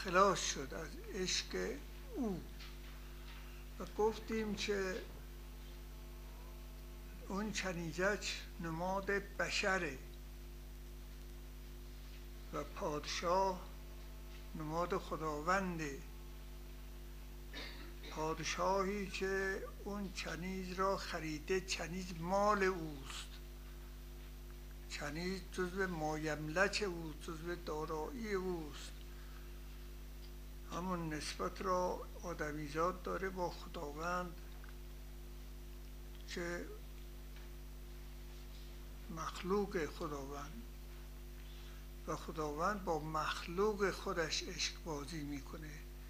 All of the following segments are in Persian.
خلاص شد از عشق او و گفتیم که اون کنیزک نماد بشره و پادشاه نماد خداونده. پادشاهی که اون کنیز را خریده، کنیز مال اوست، کنیز جزو مایملک اوست، جزو دارایی اوست. همون نسبت را آدمیزاد داره با خداوند که مخلوق خداوند و خداوند با مخلوق خودش عشق بازی میکنه.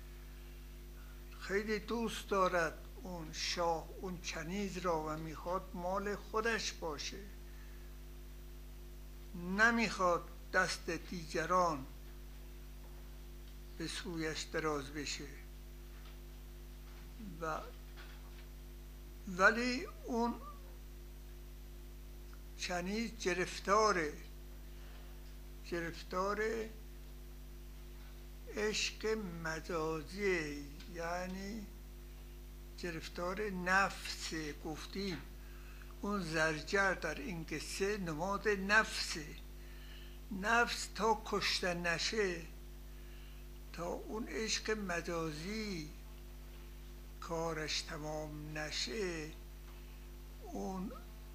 خیلی دوست دارد اون شاه اون کنیز را و میخواد مال خودش باشه، نمیخواد دست دیگران به سویش دراز بشه. ولی اون کنیز گرفتار عشق مجازی، یعنی گرفتار نفس. گفتیم اون زرگر در این قصه نماد نفسه. نفس تا کشته نشه، تا اون عشق مجازی کارش تمام نشه، اون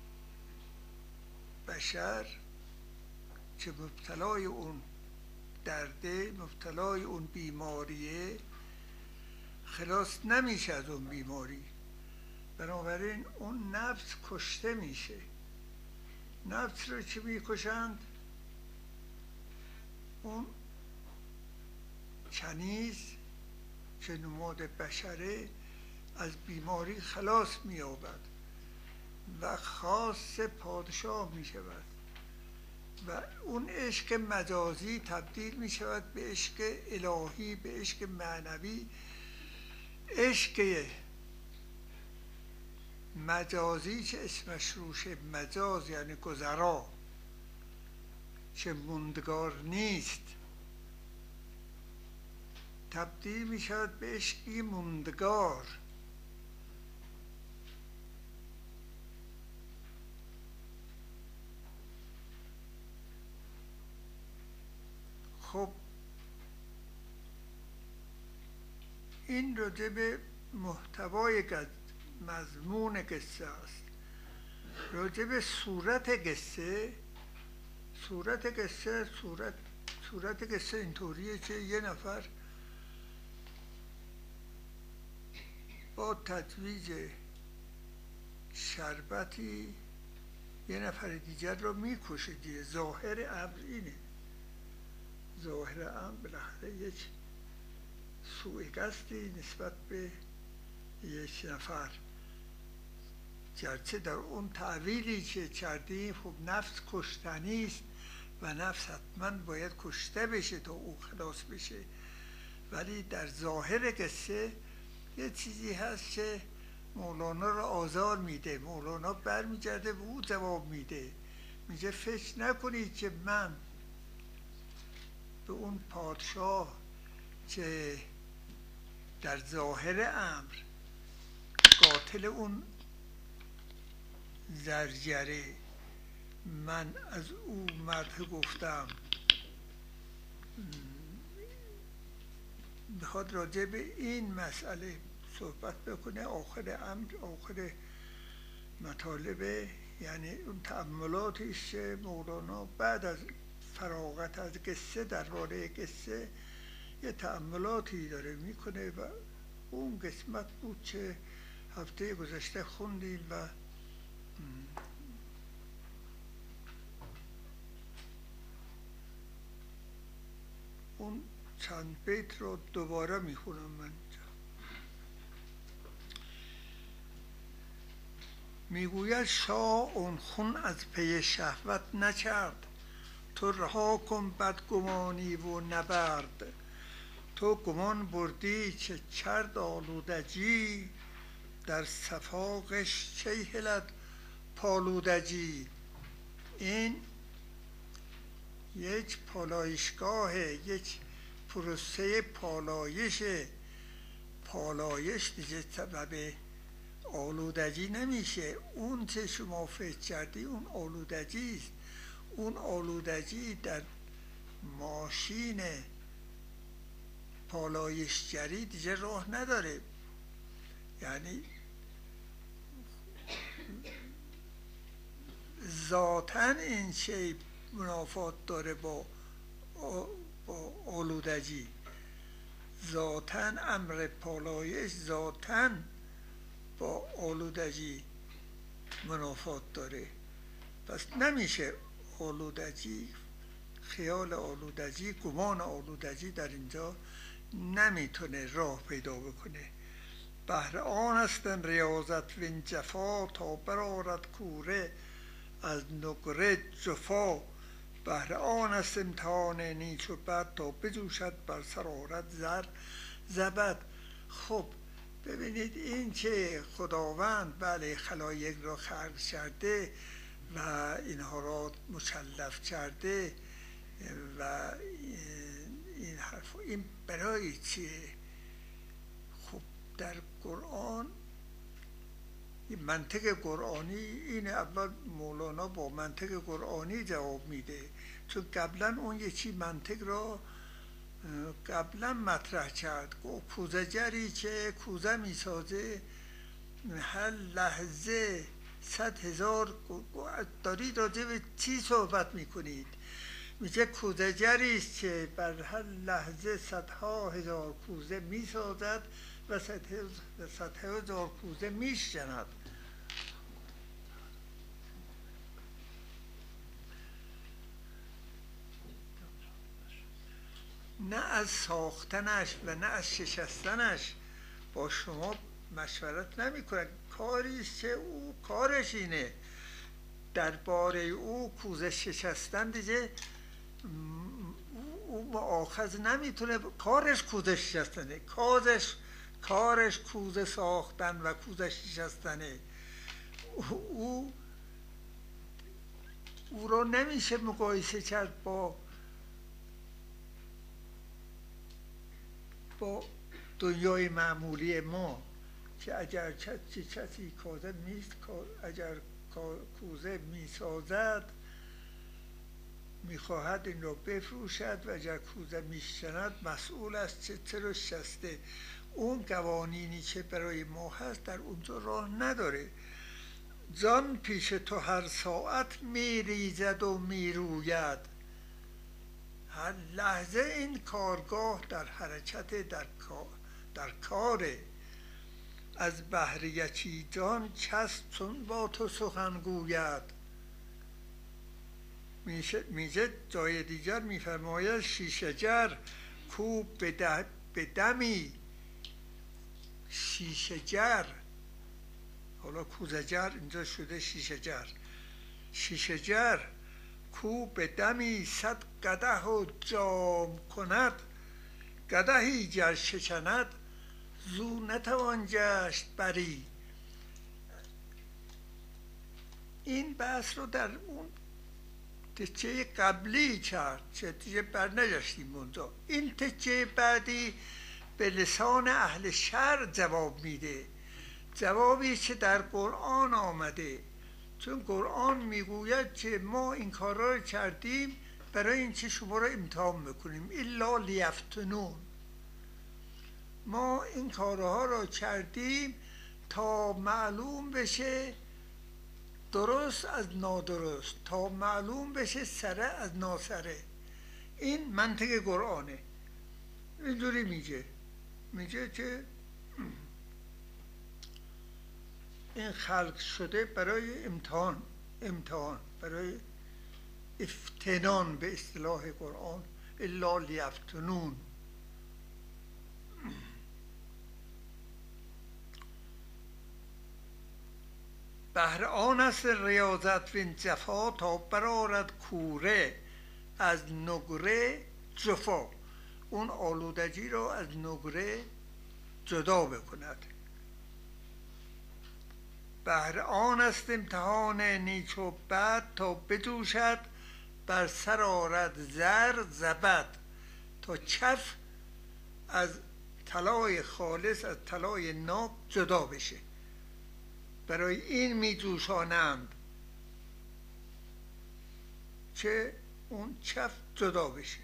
بشر که مبتلای اون درده، مبتلای اون بیماریه، خلاص نمیشه از اون بیماری. بنابراین اون نفس کشته میشه. نفس رو چه میکشند؟ اون کنیز که نماد بشره از بیماری خلاص مییابد و خاص پادشاه میشود و اون عشق مجازی تبدیل میشود به عشق الهی، به عشق معنوی. عشق مجازی که اسمش روشه، مجاز یعنی گذرا، که موندگار نیست، تبدیل می شود به عشقی موندگار. خب این راجع به محتوای مضمون قصه است. راجع به صورت قصه، صورت قصه اینطوریه که یه نفر با تجویز شربتی یه نفر دیگر رو میکشه دیگه. ظاهر امر اینه. ظاهر امر بالاخره یک سوء قصدی نسبت به یک نفر، گرچه در اون تعویلی که کردیم خب نفس کشتنی است و نفس حتما باید کشته بشه تا او خلاص بشه، ولی در ظاهر قصه یه چیزی هست که مولانا را آزار میده. مولانا برمیگرده و او جواب میده، میگه فکر نکنید که من به اون پادشاه که در ظاهر امر قاتل اون زرگره، من از او مدح گفتم. میخواد راجع به این مسئله صحبت بکنه. آخر مطالب، یعنی اون تأملاتی است که مولانا بعد از فراغت از قصه، درباره قصه یه تأملاتی داره میکنه و اون قسمت بود که هفته گذشته خوندیم و اون چند بیت رو دوباره میخونم من. میگوید شاه اون خون از پی شهوت نکرد، تو رها کن بدگمانی و نبرد. تو گمان بردی که کرد آلودگی، در صفاقش چه هلد پالودگی. این یک پالایشگاه، یک پروسه پالایش دیگه سبب آلودگی نمیشه. اون چه شما فکر کردی اون آلودگی است. اون آلودگی در ماشین پالایشگری دیگه راه نداره. یعنی ذاتاً این شی منافات داره با آلودگی. ذاتاً امر پالایش ذاتاً با آلودگی منافات داره. پس نمیشه آلودگی، خیال آلودگی، گمان آلودگی در اینجا نمیتونه راه پیدا بکنه. بهر آن هستن ریاضت وین جفا، تا برآرد کوره از نقره جفا. بهر آن است امتحان نیک و بد، تا بجوشد بر سر آرد زبد. خب ببینید این که خداوند بله خلایق را خلق کرده و اینها را مکلف کرده و این حرف این برای چیه؟ خب در قرآن این منطق قرآنی اینه. اول مولانا با منطق قرآنی جواب میده، چون قبلا اون یکی منطق را قبلا مطرح کرد. کوزه‌گری که کوزه میسازه هر لحظه 100,000 دارید راجع به چی صحبت میکنید؟ میگه کوزه‌گری است که بر هر لحظه 100,000 کوزه میسازد و 100,000 کوزه میشکند. نه از ساختنش و نه از شکستنش با شما مشورت نمی کنه. کاری است که او کارش اینه. درباره او کوزه شکستن دیگه او مؤاخذ نمیتونه. کارش کوزه شکستنه، کارش کوزه ساختن و کوزه شکستنه. او رو نمیشه مقایسه کرد با دنیای معمولی ما که اگر کسی کوزه میسازد میخواهد این را بفروشد و اگر کوزه میشکند مسئول است چرا شکسته. اون قوانینی که برای ما هست در اونجا راه نداره. جان پیش تو هر ساعت میریزد و میروید. هر لحظه این کارگاه در حرکت، در کاره. از بهر یکی جان کس چون با تو سخن گوید. میشه جای دیگر میفرماید شیشه‌گر کو به دمی شیشه‌گر، حالا کوزه‌گر اینجا شده شیشه‌گر کو به دمی 100 قدح و جام کند. قدحی گر شکند زو نتوان گشت بری. این بحث رو در اون تکه قبلی کرد که دیگه برنگشتیم اونجا. این تکه بعدی به لسان اهل شرع جواب میده، جوابی که در قرآن آمده. چون قرآن میگوید که ما این کارا رو کردیم برای اینکه شما رو امتحان بکنیم. الا لیفتنون، ما این کارها رو کردیم تا معلوم بشه درست از نادرست، تا معلوم بشه سره از ناسره. این منطق قرآنه. اینجوری میگه که این خلق شده برای امتحان، برای افتنان به اصطلاح قرآن. الا لیفتنون. بهر آن است ریاضت وین جفا، تا برآرد کوره از نقره جفا. اون آلودگی رو از نقره جدا بکند. بهر آن است امتحان نیک و بد، تا بجوشد بر سر آرد زبد. تا کف از طلای خالص از طلای ناب جدا بشه. برای این میجوشانند که اون چف جدا بشه.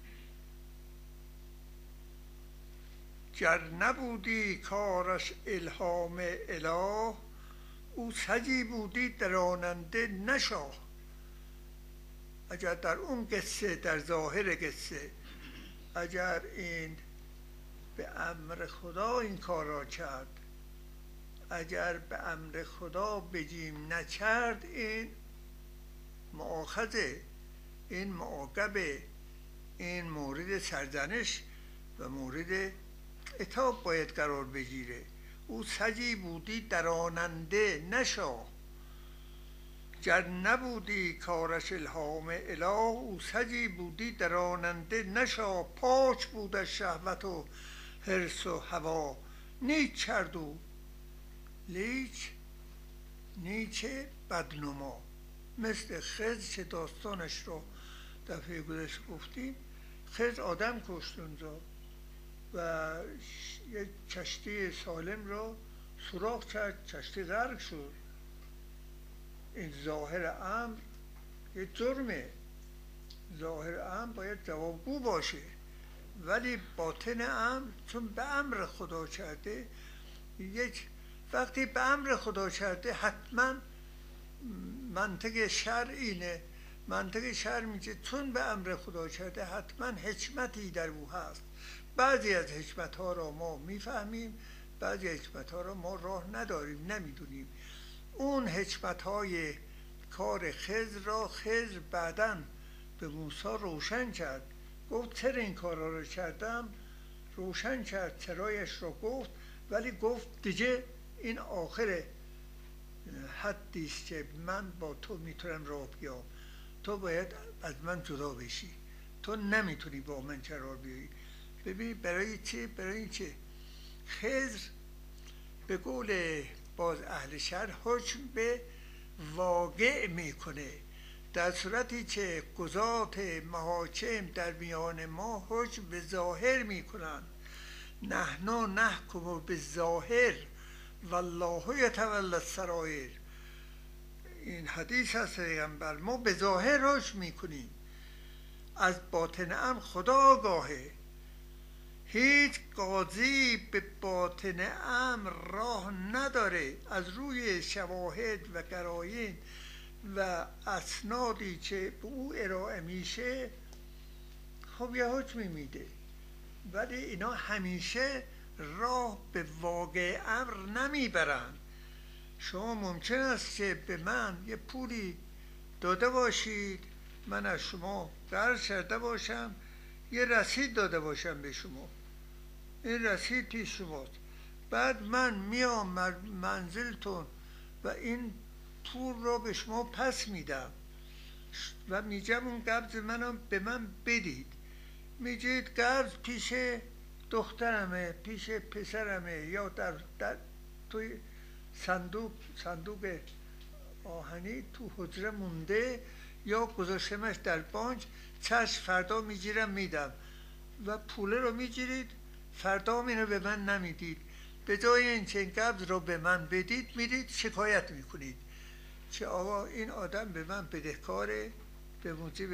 گر نبودی کارش الهام اله، او سجی بودی دراننده نه شاه. اگر در اون قصه، در ظاهر قصه، اگر این به امر خدا این کار را کرد، اگر به امر خدا بگیم نکرد، این مؤاخذه، این معاقبه، این مورد سرزنش و مورد عتاب باید قرار بگیره. او سجی بودی دراننده نه شاه. گر نبودی کارش الهام اله، او سجی بودی دراننده نه شاه. پاک بود شهوت و حرص و هوا، نیک کرد او لیک نیک بدنما. مثل خضر که داستانش رو دفعه گذشته گفتیم. خضر آدم کشت اونجا و یک کشتی سالم را سوراخ کرد، کشتی غرق شد. این ظاهر امر یه جرمه، ظاهر امر باید جوابگو باشه، ولی باطن امر چون به امر خدا کرده، وقتی به امر خدا کرده حتما منطق شرع اینه. منطق شرع میگه چون به امر خدا کرده حتما حکمتی در او هست. بعضی از حکمت ها را ما میفهمیم، بعضی حکمت ها را ما راه نداریم، نمیدونیم. اون حکمت های کار خضر را خضر بعداً به موسی روشن کرد. گفت چرا این کارا رو کردم، روشن کرد چرایش را گفت، ولی گفت دیگه این آخر حدیست که من با تو میتونم راه بیام، تو باید از من جدا بشی، تو نمیتونی با من قرار بیایی. ببین برای چه؟ برای این که خضر به قول باز اهل شرع حکم به واقع میکنه، در صورتی که قضات محاکم در میان ما حکم به ظاهر میکنن. نحن نحکم بالظاهر والله یتولی السرائر. این حدیث هست پیغمبر، ما به ظاهر حکم میکنیم، از باطن امر خدا آگاهه. هیچ قاضی به باطن امر راه نداره، از روی شواهد و قرائن و اسنادی که به او ارائه میشه خب یه حکمی میده، ولی اینا همیشه راه به واقع امر نمیبرن. شما ممکن است که به من یه پولی داده باشید، من از شما قرض کرده باشم، یه رسید داده باشم به شما، این رسید پیش شماست، بعد من میام منزلتون و این پول رو به شما پس میدم و میگم اون قبض منم به من بدید. میگید قبض پیش دخترمه، پیش پسرمه، یا در توی صندوق آهنی تو حجره مونده، یا گذاشتمش در بانک، چشم فردا میگیرم میدم. و پوله رو میگیرید، فردا اینو به من نمیدید. به جای اینکه این قبض رو به من بدید، میرید شکایت میکنید که آقا این آدم به من بدهکاره، به موجب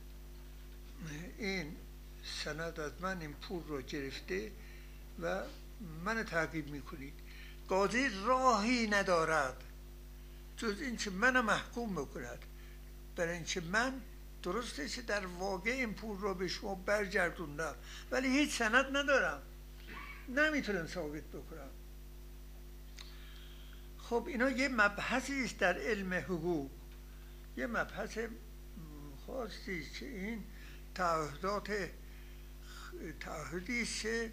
این سند از من این پول رو گرفته و من تعقیب میکنید. قاضی راهی ندارد جز اینکه من محکوم بکند، برای اینکه من درسته که در واقع این پول رو به شما برگردوندم، ولی هیچ سند ندارم، نمیتونم ثابت بکنم. خب اینا یه مبحثی است در علم حقوق، یه مبحث خاصی است که این تعهدی است که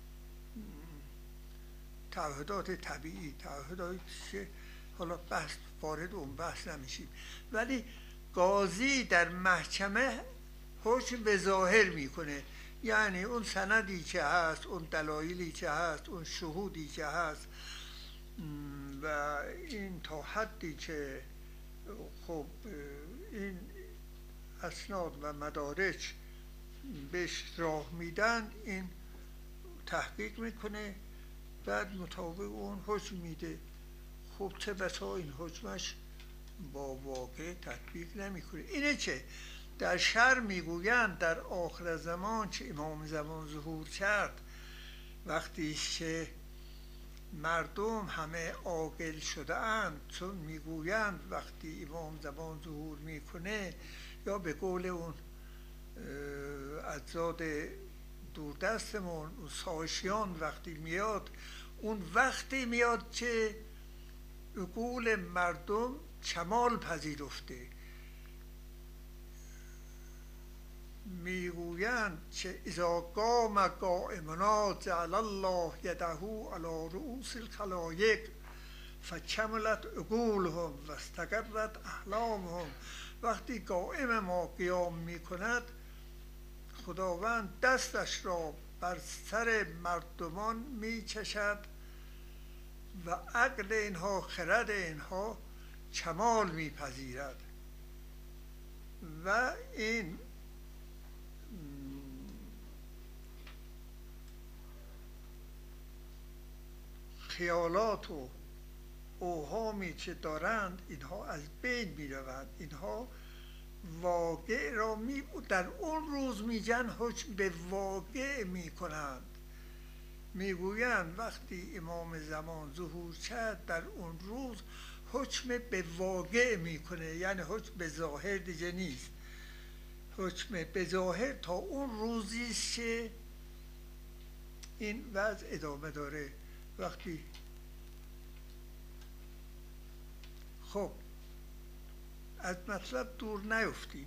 تعهدات طبیعی، تعهداتی که حالا بحث وارد اون بحث نمیشیم، ولی قاضی در محکمه حکم به ظاهر میکنه، یعنی اون سندی که هست، اون دلایلی که هست، اون شهودی که هست و این تا حدی که خب این اسناد و مدارج بهش راه میدن، این تحقیق میکنه، بعد مطابق اون حکم میده. خب چه بسا این حکمش با واقع تطبیق نمیکنه. اینه چه در شرع میگویند در آخر زمان چه امام زمان ظهور کرد، وقتی که مردم همه عاقل شده اند، چون میگویند وقتی امام زمان ظهور میکنه، یا به قول اون اجداد دوردستمون، اون ساشیان، وقتی میاد، اون وقتی میاد که عقول مردم کمال پذیرفته. میگویند که اذا قام قائمنا جعل الله یده علی رؤوس الخلایق فکملت عقولهم و استقرت احلامهم. وقتی قائم ما قیام میکند، خداوند دستش را بر سر مردمان میکشد و عقل اینها، خرد اینها کمال میپذیرد. و این خیالات و اوهامی که دارند، اینها از بین میروند. اینها واقع را در اون روز میگن حکم به واقع میکنند. میگویند وقتی امام زمان ظهور کرد، در اون روز حکم به واقع میکنه، یعنی حکم به ظاهر دیگه نیست. حکم به ظاهر تا اون روزی که این وضع ادامه داره. وقتی خب از مطلب دور نیفتیم.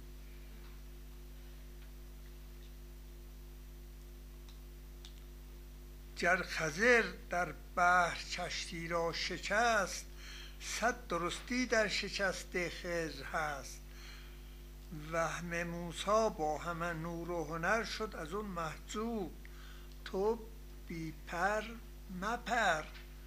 گر خضر در بحر کشتی را شکست، صد درستی در شکست خضر هست. وهم موسی با همه نور و هنر شد از اون محجوب، تو بی پر مپر.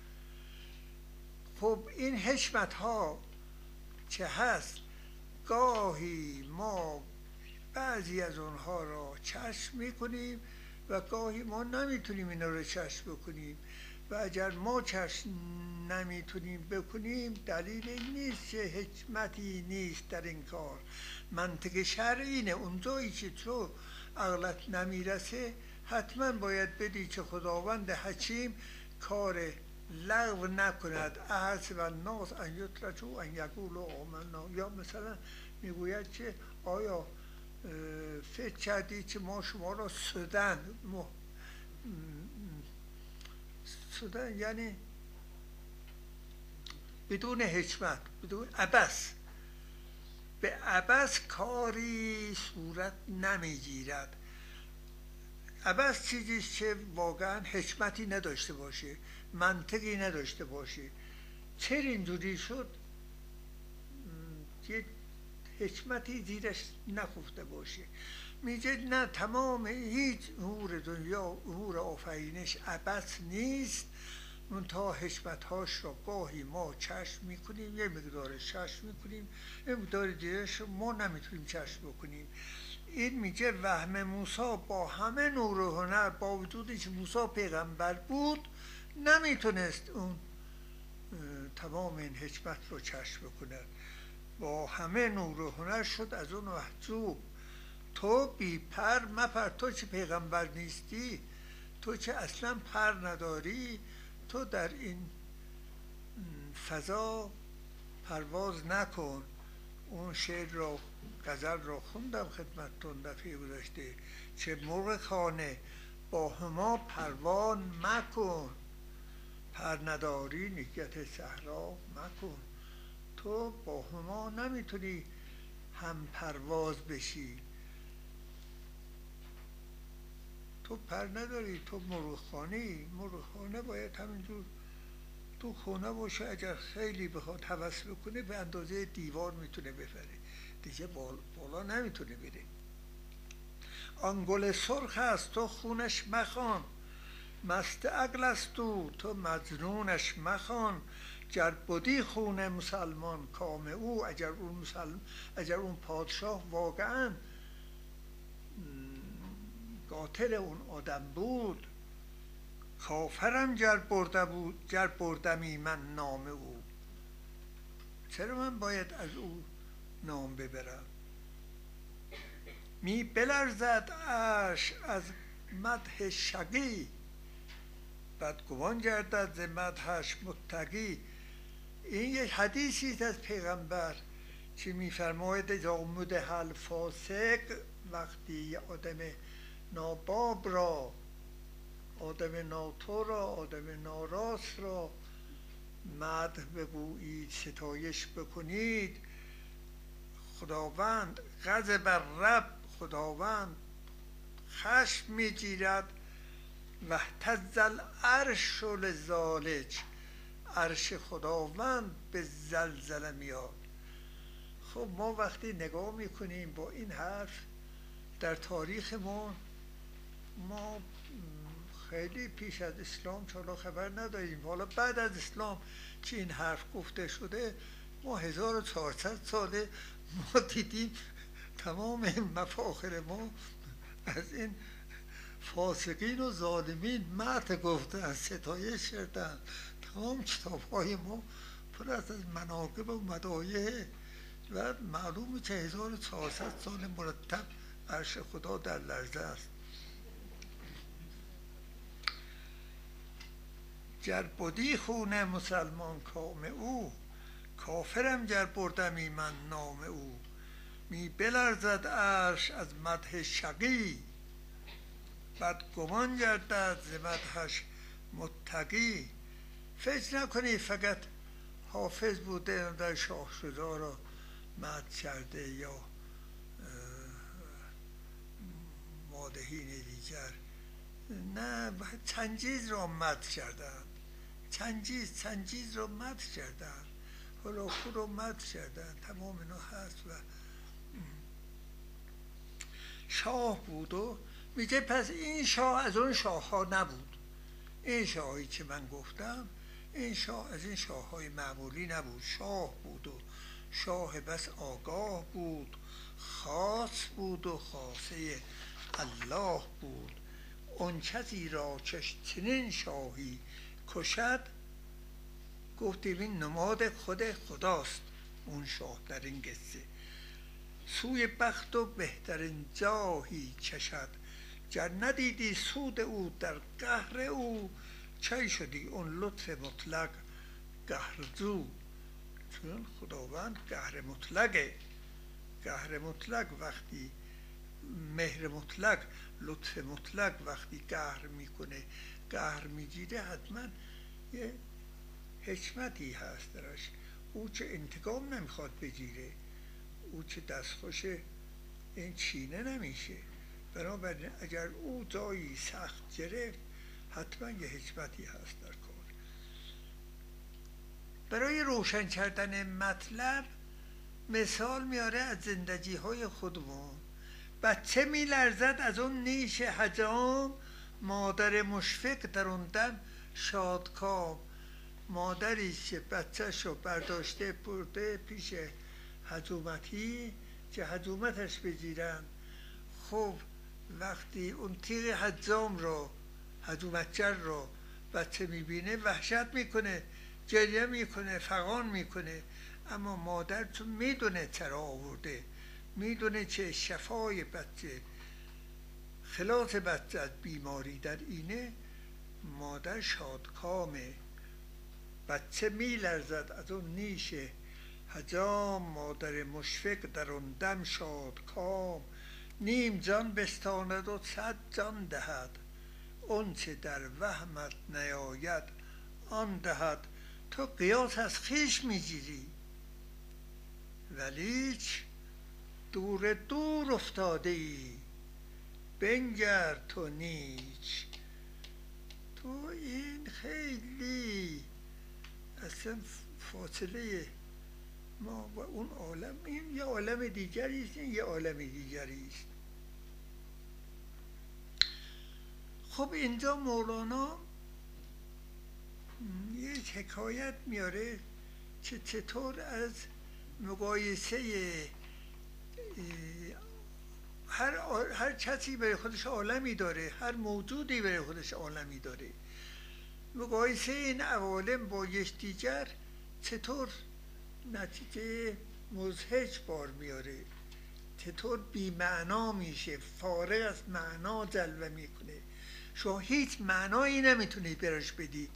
خب این حکمت ها که هست، گاهی ما بعضی از اونها را چشم میکنیم و گاهی ما نمیتونیم اینا رو چشم بکنیم. و اگر ما چشم نمیتونیم بکنیم، دلیل این نیست که حکمتی نیست در این کار. منطق شرعی اینه، اونجایی که تو عقلت نمیرسه، حتما باید بدی که خداوند حکیم کار لغو نکند. احسب الناس ان یترکوا ان یقولوا آمنا. یا مثلا میگوید که آیا فکر کردی که ما شما را سدن، یعنی بدون حکمت، بدون عبث، به عبث کاری صورت نمیگیرد. عبث چیزیست که واقعا حکمتی نداشته باشه، منطقی نداشته باشه. چرا اینجوری شد؟ یه حکمتی زیرش نخفته باشه. میگه نه، تمام هیچ امور دنیا، امور آفرینش عبث نیست، منتها حکمتهاش را گاهی ما چشم میکنیم، یه مقدار چشم میکنیم، یه مقدار دیرش ما نمیتونیم چشم بکنیم. این میگه وهم موسی با همه نور و هنر، با وجودی که موسی پیغمبر بود، نمیتونست اون تمام این حکمت رو چشم بکنه. با همه نور و هنر شد از اون محجوب. تو بی پر مپر. تو چه پیغمبر نیستی، تو چه اصلا پر نداری، تو در این فضا پرواز نکن. اون شعر را، غزل را خوندم خدمتتون دفعه گذشته، چه مرغ خانه با هما پروان مکن، پر نداری نگهت صحرا مکن. تو با هما نمیتونی هم پرواز بشی، تو پر نداری، تو مرغخانه‌ای. مرغخانه باید همینجور تو خونه باشه، اگر خیلی بخواد هوس بکنه به اندازه دیوار میتونه بپره، دیگه بالا نمیتونه بره. آن گل سرخ است تو خونش مخوان، مست عقل است تو مجنونش مخوان. گر بدی خون مسلمان کام او، اگر اون پادشاه واقعا قاتل اون آدم بود، کافرم گر بردمی من نام او. چرا من باید از او نام ببرم؟ می بلرزد عرش از مدح شقی، بدگمان گردد ز مدحش متقی. این یک حدیثی است از پیغمبر که میفرماید اذا مدح الفاسق، وقتی یه آدم ناباب را، آدم ناتو را، آدم ناراست را مدح بگویید، ستایش بکنید، خداوند غضب الرب، خداوند خشم میگیرد و اهتز العرش لذالک، عرش خداوند به زلزله میاد. خب ما وقتی نگاه میکنیم با این حرف در تاریخمون، ما خیلی پیش از اسلام چالا خبر نداریم، حالا بعد از اسلام که این حرف گفته شده، ما 1400 ساله ما دیدیم تمام مفاخر ما از این فاسقین و ظالمین مدح گفتن، ستایش کردن. تمام کتاب های ما پر از مناقب و مدایح و معلومه که 1400 سال مرتب عرش خدا در لرزه است. گر بدی خون مسلمان کام او، کافرم گر بردمی من نام او. می بلرزد عرش از مدح شقی، بدگمان گردد ز مدحش متقی. فکر نکنی فقط حافظ بوده در شاه شجاع را مدح کرده یا مادحین دیگر. نه، چنگیز را مدح کردن، چنگیز را مدح کردن، هلاکو را مدح کردن. تمام اینا هست. و شاه بود و میگه پس این شاه از اون شاه ها نبود. این شاهی که من گفتم، این شاه از این شاه های معمولی نبود. شاه بود و شاه بس آگاه بود، خاص بود و خاصه الله بود. اون کسی را چنین شاهی کشد، گفتیم این نماد خود خداست. اون شاه در این قصه سوی بخت و بهترین جاهی کشد، گر ندیدی سود او در قهر او، چه شدی اون لطف مطلق قهرجو. چون خداوند قهر مطلقه. قهر مطلق وقتی، مهر مطلق، لطف مطلق وقتی قهر میکنه، قهر میگیره، حتما یه حکمتی هست درش. او چه انتقام نمیخواد بگیره، او چه دستخوش این چینه نمیشه. بنابراین اگر او جایی سخت گرفت، حتما یه حکمتی هست در کار. برای روشن کردن مطلب مثال میاره از زندگی های خودمون. بچه میلرزد از اون نیش حجام، مادر مشفق در اون دم شادکام. مادری که بچه‌شو برداشته برده پیش حجومتی که حجومتش بگیرن، خب وقتی اون تیغ حجام رو، حجومتگر رو بچه میبینه وحشت میکنه، گریه میکنه، فغان میکنه. اما مادر چون میدونه چرا آورده، میدونه که شفای بچه، خلاص بچه از بیماری در اینه، مادر شادکامه. بچه میلرزد از اون نیش حجام، مادر مشفق در اون دم شادکام. نیم جان بستاند و 100 جان دهد، اون چه در وهمت نیاید آن دهد. تو قیاس از خویش میگیری، ولیک دور دور افتاده ای، بنگر تو نیک. تو این خیلی اصلا فاصله ما و اون عالم، این یه عالم دیگری است، این یه عالم دیگری است. خب اینجا مولانا یک حکایت میاره که چطور از مقایسه هر کسی برای خودش عالمی داره، هر موجودی برای خودش عالمی داره. مقایسه این عوالم با یکدیگر چطور نتیجه مزهج بار میاره، چطور بی‌معنا میشه، فارغ از معنا جلوه میکنه. شما هیچ معنایی نمیتونید براش بدید،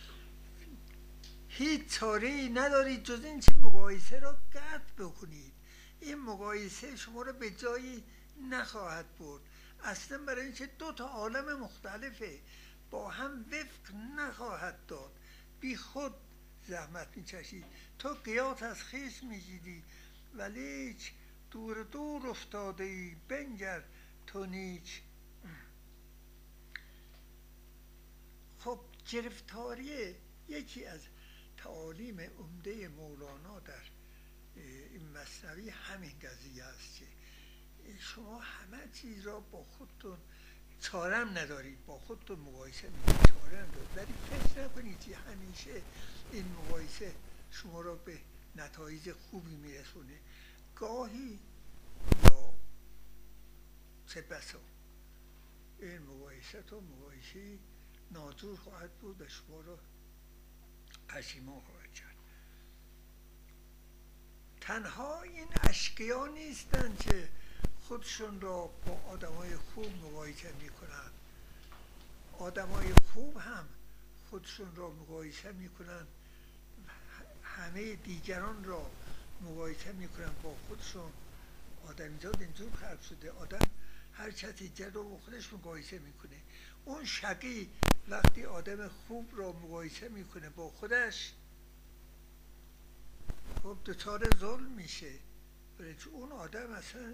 هیچ چاره‌ای ندارید جز این که مقایسه را قطع بکنید. این مقایسه شما را به جایی نخواهد برد. اصلا برای اینکه دو تا عالم مختلفه با هم وفق نخواهد داد. بی خود زحمت میچشید، تو قیاس از خویش میگیری ولیک دور دور افتاده ای بنگر تو نیک. خب گرفتاری یکی از تعالیم عمده مولانا در این مثنوی همین قضیه است که شما همه چیز را با خودتون چارم ندارید، با خودتون مقایسه میکنید، چارم ندارید، ولی فکر نکنید که همیشه این مقایسه شما را به نتایج خوبی میرسونه. گاهی یا چه بسا این مقایسه تو مقایسه ناجور خواهد بود و شما را پشیمان خواهد کرد. تنها این اشقیا نیستند که خودشون را با آدمای خوب مقایسه میکنند، آدمای خوب هم خودشون را مقایسه میکنند، همه دیگران را مقایسه میکنند با خودشون. آدمیزاد اینجور خلق شده، آدم هر کسی دیگر رو با خودش مقایسه میکنه. اون شقی وقتی آدم خوب را مقایسه میکنه با خودش، خب دچار ظلم میشه، برای اون آدم اصلا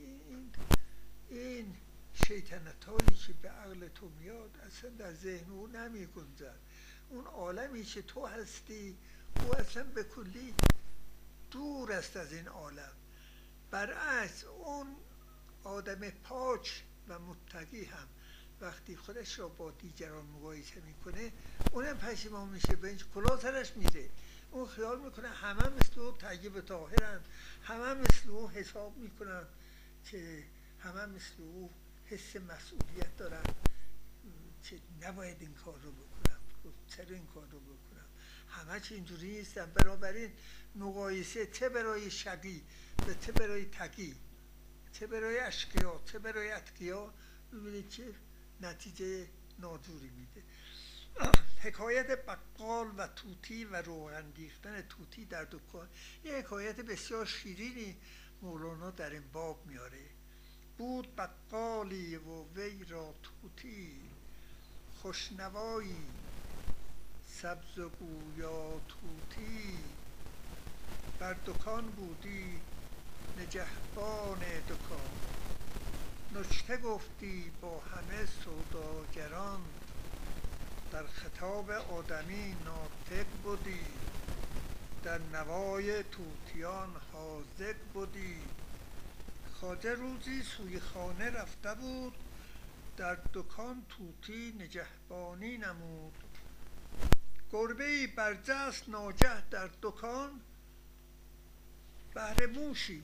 این شیطنت هایی که به عقل تو میاد اصلا در ذهن او نمی گنجد. اون عالمی که تو هستی او اصلا به کلی دور است از این عالم. برعکس اون آدم پاک و متقی هم وقتی خودش را با دیگران مقایسه میکنه اونم پشیمان میشه، به اینکه کلاه سرش میره. اون خیال میکنه همه مثل او طیب طاهرن، همه مثل او حساب میکنن که همه مثل او حس مسئولیت دارن که نباید این کار رو بکنم، چرا این کار رو بکنم. همه چی اینجوری نیستن. بنابراین مقایسه چه برای شقی و چه برای تقی، چه برای اشقیا چه برای اتقیا، ببینید که نتیجه ناجوری میده. حکایت بقال و طوطی و روغن ریختن طوطی در دکان یه حکایت بسیار شیرینی مولانا در این باب میاره. بود بقالی و وی را طوطی، خوشنوایی سبز و گویا طوطی، بر دکان بودی نگهبان دکان، نکته گفتی با همه سوداگران، در خطاب آدمی ناطق بودی، در نوای طوطیان حاذق بودی. خواجه روزی سوی خانه رفته بود، در دکان طوطی نگهبانی نمود. گربه‌ای برجست ناگه در دکان، بهر موشی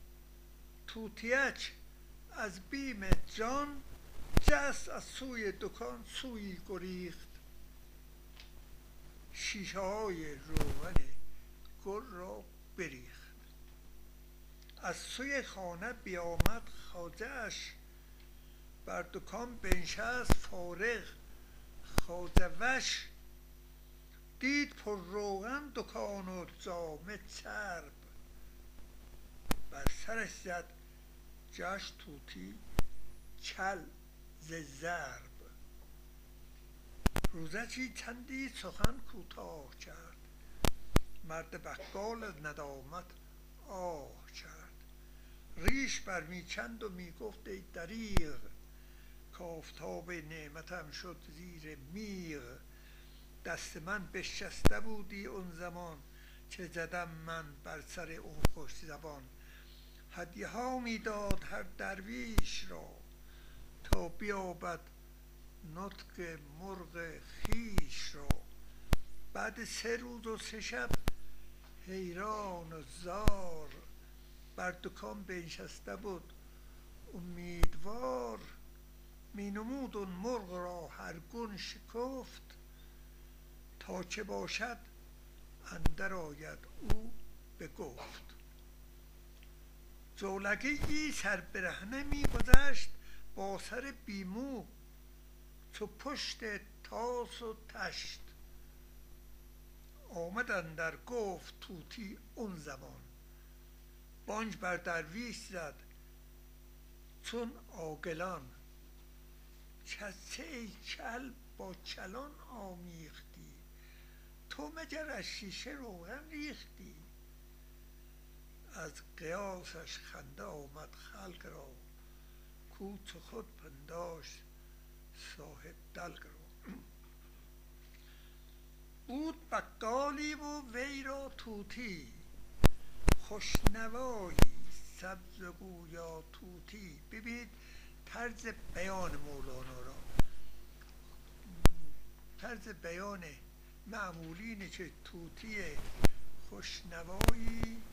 طوطیک از بیم جان، جست از سوی دکان سوی گریخت. شیشه های روغن گل را بریخت. از سوی خانه بیامد خواجه‌اش، بر دکان بنشست فارغ خواجه وش. دید پر روغن دکان و جامه چرب، بر سرش زد گشت طوطی کل ز ضرب. روزکی چندی سخن کوتاه کرد، مرد بقال از ندامت آه کرد. ریش برمی کند و می گفت ای دریغ، کآفتاب نعمتم شد زیر میغ. دست من بشکسته بودی اون زمان، که زدم من بر سر اون خوش زبان. هدیه ها می داد هر درویش را، تا بیابد نطق مرغ خویش را. بعد 3 روز و 3 شب حیران و زار، بر دکان بنشسته بود امیدوار. می نمود اون مرغ را هر گون شکفت، تا چه باشد اندر آید او به گفت. زولگی سر برهنه می گذشت با سر بیمو، چو پشت تاس و تشت. آمد اندر گفت طوطی اون زمان، بانگ بر درویش زد چون عاقلان. چه ای چل با چلان آمیختی، تو مگر از شیشه روغن ریختی. از قیاسش خنده آمد خلق را، کو چو خود پنداشت صاحب دلق را. بود بقالی و وی را طوطی، خوشنوایی سبز و گویا طوطی. ببینید طرز بیان مولانا را، طرز بیان معمولی اینه که طوطی خوشنوایی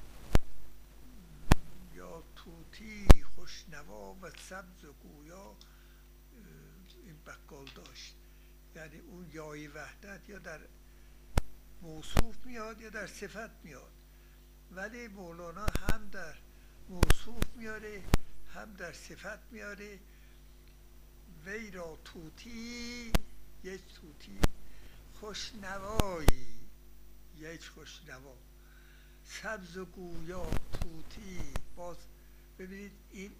یا طوطی خوشنوا و سبز و گویا این بقال داشت. یعنی اون یای وحدت یا در موصوف میاد یا در صفت میاد، ولی مولانا هم در موصوف میاره هم در صفت میاره. وی را طوطی، یک طوطی، خوشنوایی، یک خوشنوا، سبز و گویا طوطی. باز ببینید این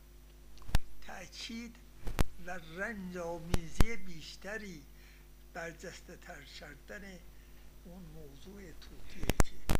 تأکید و رنج آمیزی بیشتری برجسته تر کردن اون موضوع طوطیه که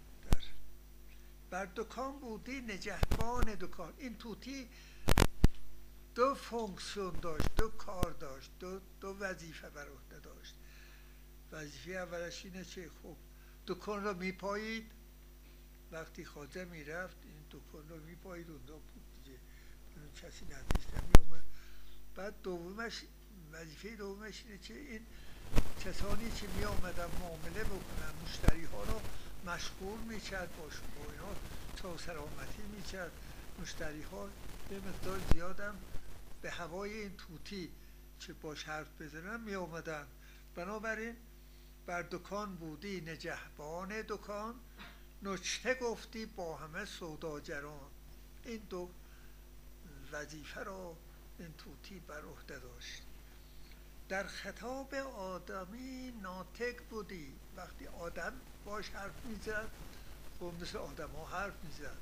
بر دکان بودی نگهبان دکان. این طوطی دو فونکسیون داشت، دو کار داشت، دو وظیفه بر عهده داشت. وظیفه اولش اینه که خب دکان رو میپایید، وقتی خواجه میرفت این دکان رو میپایید، اونجا بود دیگه، اون کسی نزدیک نمیومد. بعد دومش، وظیفه دومش اینه که این کسانی که می آمدن معامله بکنن مشتری ها رو مشغول میکرد باشون، با اینا چاوسرامتی میکرد. مشتری ها به مقدار زیادم به هوای این طوطی که باش حرف بزنن می آمدن. بنابراین بر دکان بودی نگهبان دکان، نکته گفتی با همه سوداگران. این دو وظیفه را این طوطی بر عهده داشت. در خطاب آدمی ناطق بودی، وقتی آدم باش حرف میزد خب مثل آدم ها حرف میزد.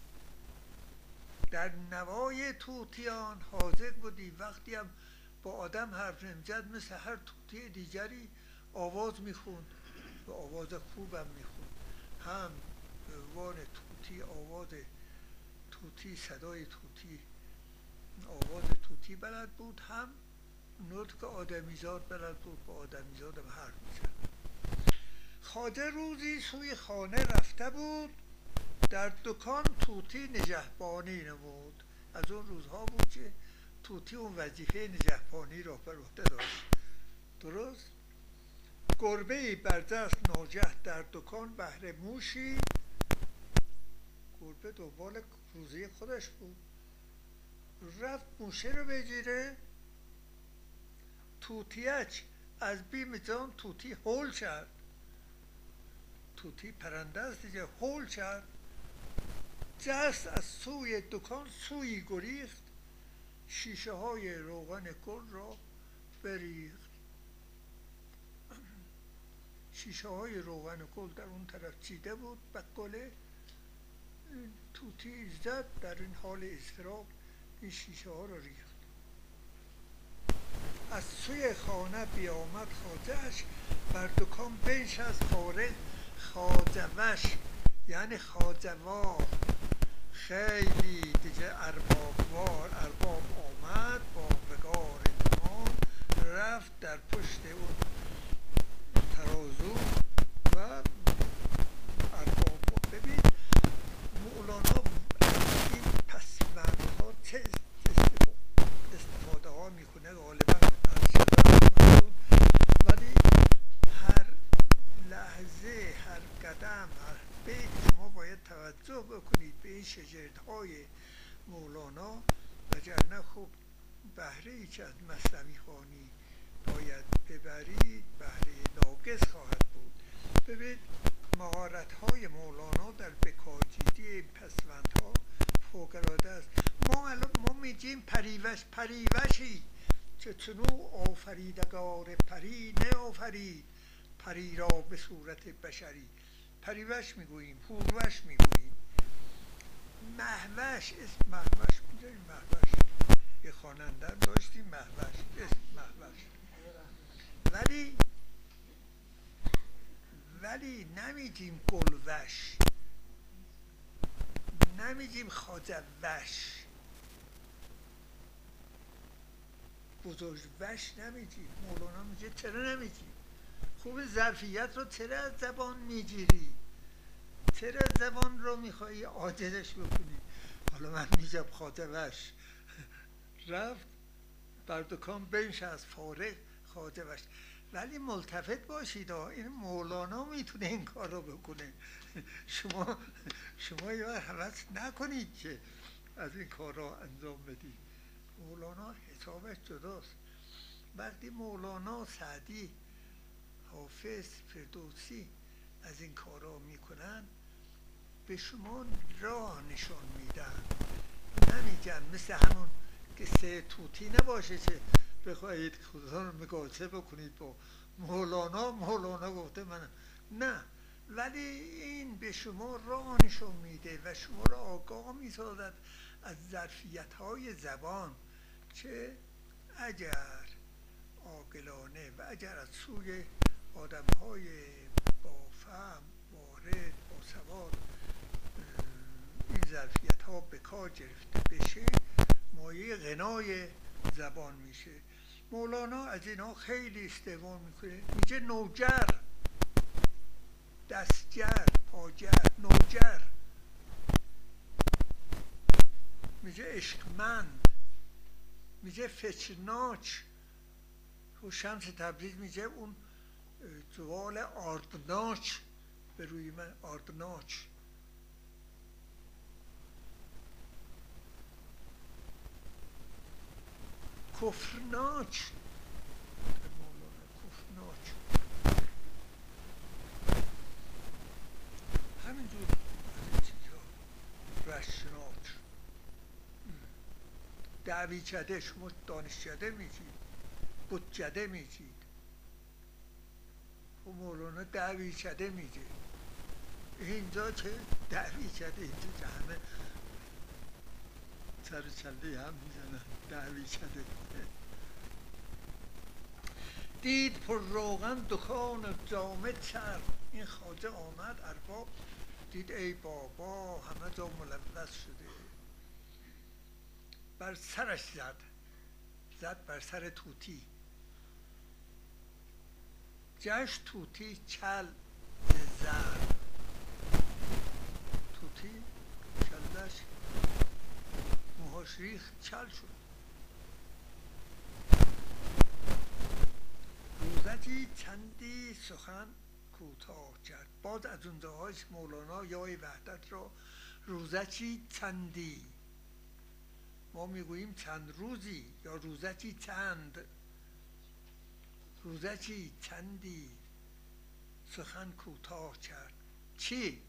در نوای طوطیان حاذق بودی، وقتی هم با آدم حرف نمیزد مثل هر طوطی دیگری آواز میخوند و آواز خوبم میخوند. هم به عنوان طوطی آواز طوطی، صدای طوطی، آواز طوطی بلد بود، هم نطق آدمیزاد بلد بود، با آدمیزاد هم حرف میزد. خواجه روزی سوی خانه رفته بود، در دکان طوطی نگهبانی نمود. از اون روزها بود که طوطی اون وظیفه نگهبانی را بر عهده داشت. درست؟ گربه‌ای بر دست ناگه در دکان بهر موشی. گربه دنبال روزی خودش بود، رفت موشه رو بگیره. طوطیک از بیم جان طوطی هول کرد. طوطی پرنده است دیگه، هول کرد، جست از سوی دکان سوی گریخت، شیشه های روغن گل را بریخت. شیشه های روغن گل در اون طرف چیده بود بقاله. طوطی زد در این حال اضطراب این شیشه ها را ریخت. از سوی خانه بیامد خواجه‌اش، بر دکان بنشست فارغ خواجوش، یعنی خواجوار. خیلی دیگه اربابوار. ارباب آمد با بگار تمام، رفت در پشت اون ترازو و ارباب. ببین مولانا این پسوندها چه استفاده ها میکنه غالبا از شعر، ولی هر لحظه، هر قدم، هر بیت شما باید توجه بکنید به این شگردهای مولانا، وگرنه خب بهره ای که از مثنوی خوانی باید ببرید بهره ناقص خواهد ببینید مهارت‌های مولانا در بکارگیری این پسوندها فوق‌العاده است. ما میگیم پریوشی که چنو آفریدگار پری نه آفرید پری را به صورت بشری. پریوش میگوییم، هوروش میگوییم. مهوش، اسم مهوش میذاریم. مهوش یه خواننده داشتیم مهوش، اسم مهوش. ولی نمیگیم گلوش، نمیگیم خواجه‌وش، بزرگوش نمیگیم. مولانا میگه چرا نمیگیم؟ خوب ظرفیت رو چرا از زبان میگیری؟ چرا زبان رو میخوایی عاجزش بکنی؟ حالا من میگم خواجه‌وش، رفت بر دکان بنشست فارغ خواجه‌وش. ولی ملتفت باشید، این مولانا میتونه این کار رو بکنه. شما یا هوس نکنید که از این کار را انجام بدید. مولانا حسابش جداست. وقتی مولانا، سعدی، حافظ، فردوسی از این کار را میکنن، به شما راه نشان میدن. نمیگن مثل همون که سه توتی نباشه که بخواهید خودتان رو مقایسه بکنید با مولانا. مولانا گفته من نه، ولی این به شما راه نشون میده و شما را آگاه میسازد از ظرفیت‌های زبان، که اگر عاقلانه و اگر از سوی آدم‌های با فهم، وارد، با سواد این ظرفیت‌ها به کار گرفته بشه، مایه غنای زبان میشه. مولانا از اینا خیلی استعمال میکنه. میگه نوجر، دستگر، پاجر، نوجر. میگه عشقمند، میگه فچناچ. و شمس تبریز میگه اون جوال آردناچ به روی من، آردناچ. کفرناچ، کفرناچ، همینجور از این چیزها. رشناچ، دعوی چده، شما دانشکده میگید، بتچده میگید. و مولانا دعوی چده میگه. اینجا که دعوی چده، اینجا که همه سر چله هم میزنن. دعوی چده. دید پر روغن دکان جامه چرب. این خواجه آمد ارباب دید ای بابا همه جا ملوث شده. بر سرش زد بر سر توتی. جشت توتی چل زر. توتی کلش موهاش ریخت، چل شد. روزکی چندی سخن کوتاه کرد. باز از اونجاهاش مولانا یای وحدت را روزکی چندی، ما میگوییم چند روزی یا روزکی چند. روزکی چندی سخن کوتاه کرد. چی؟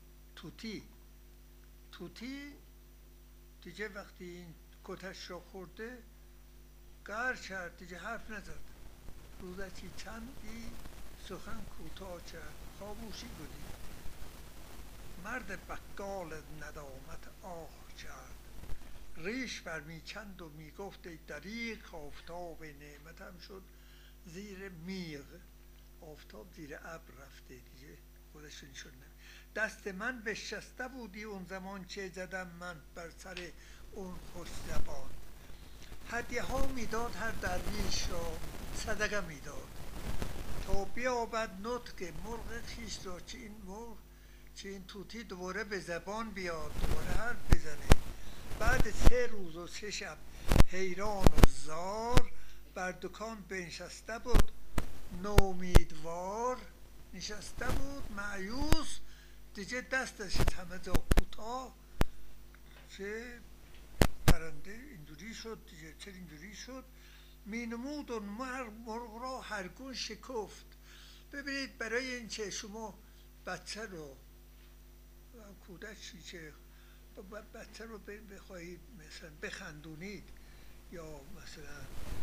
توتی دیگه وقتی این کتش را خورده قهر کرد، دیگه حرف نزد. روزکی چندی سخن کوتاه کرد، خاموشی گزید. مرد بقال ندامت آه کرد. ریش برمیکند و میگفت ای دریغ. آفتاب نعمتم شد زیر میغ. آفتاب زیر ابر رفته، دیگه خودش نشون نمیده. دست من بشسته بودی اون زمان که زدم من بر سر اون خوش زبان. هدیه ها میداد هر درویش را، صدقه میداد تا بیابد نطق مرغ خویش را. چه این توتی دوباره به زبان بیاد، دوباره حرف بزنه. بعد 3 روز و 3 شب حیران و زار بر دکان بنشسته بود نومیدوار. نشسته بود مایوس، دیگه دستش همه جا کوتاه. چه پرنده اینجوری شد دیگه، چه اینجوری شد. مینمود و مرغ را هرگون شکفت. ببینید برای اینکه شما بچه رو کودک که بچه رو بخواهید مثلا بخندونید یا مثلا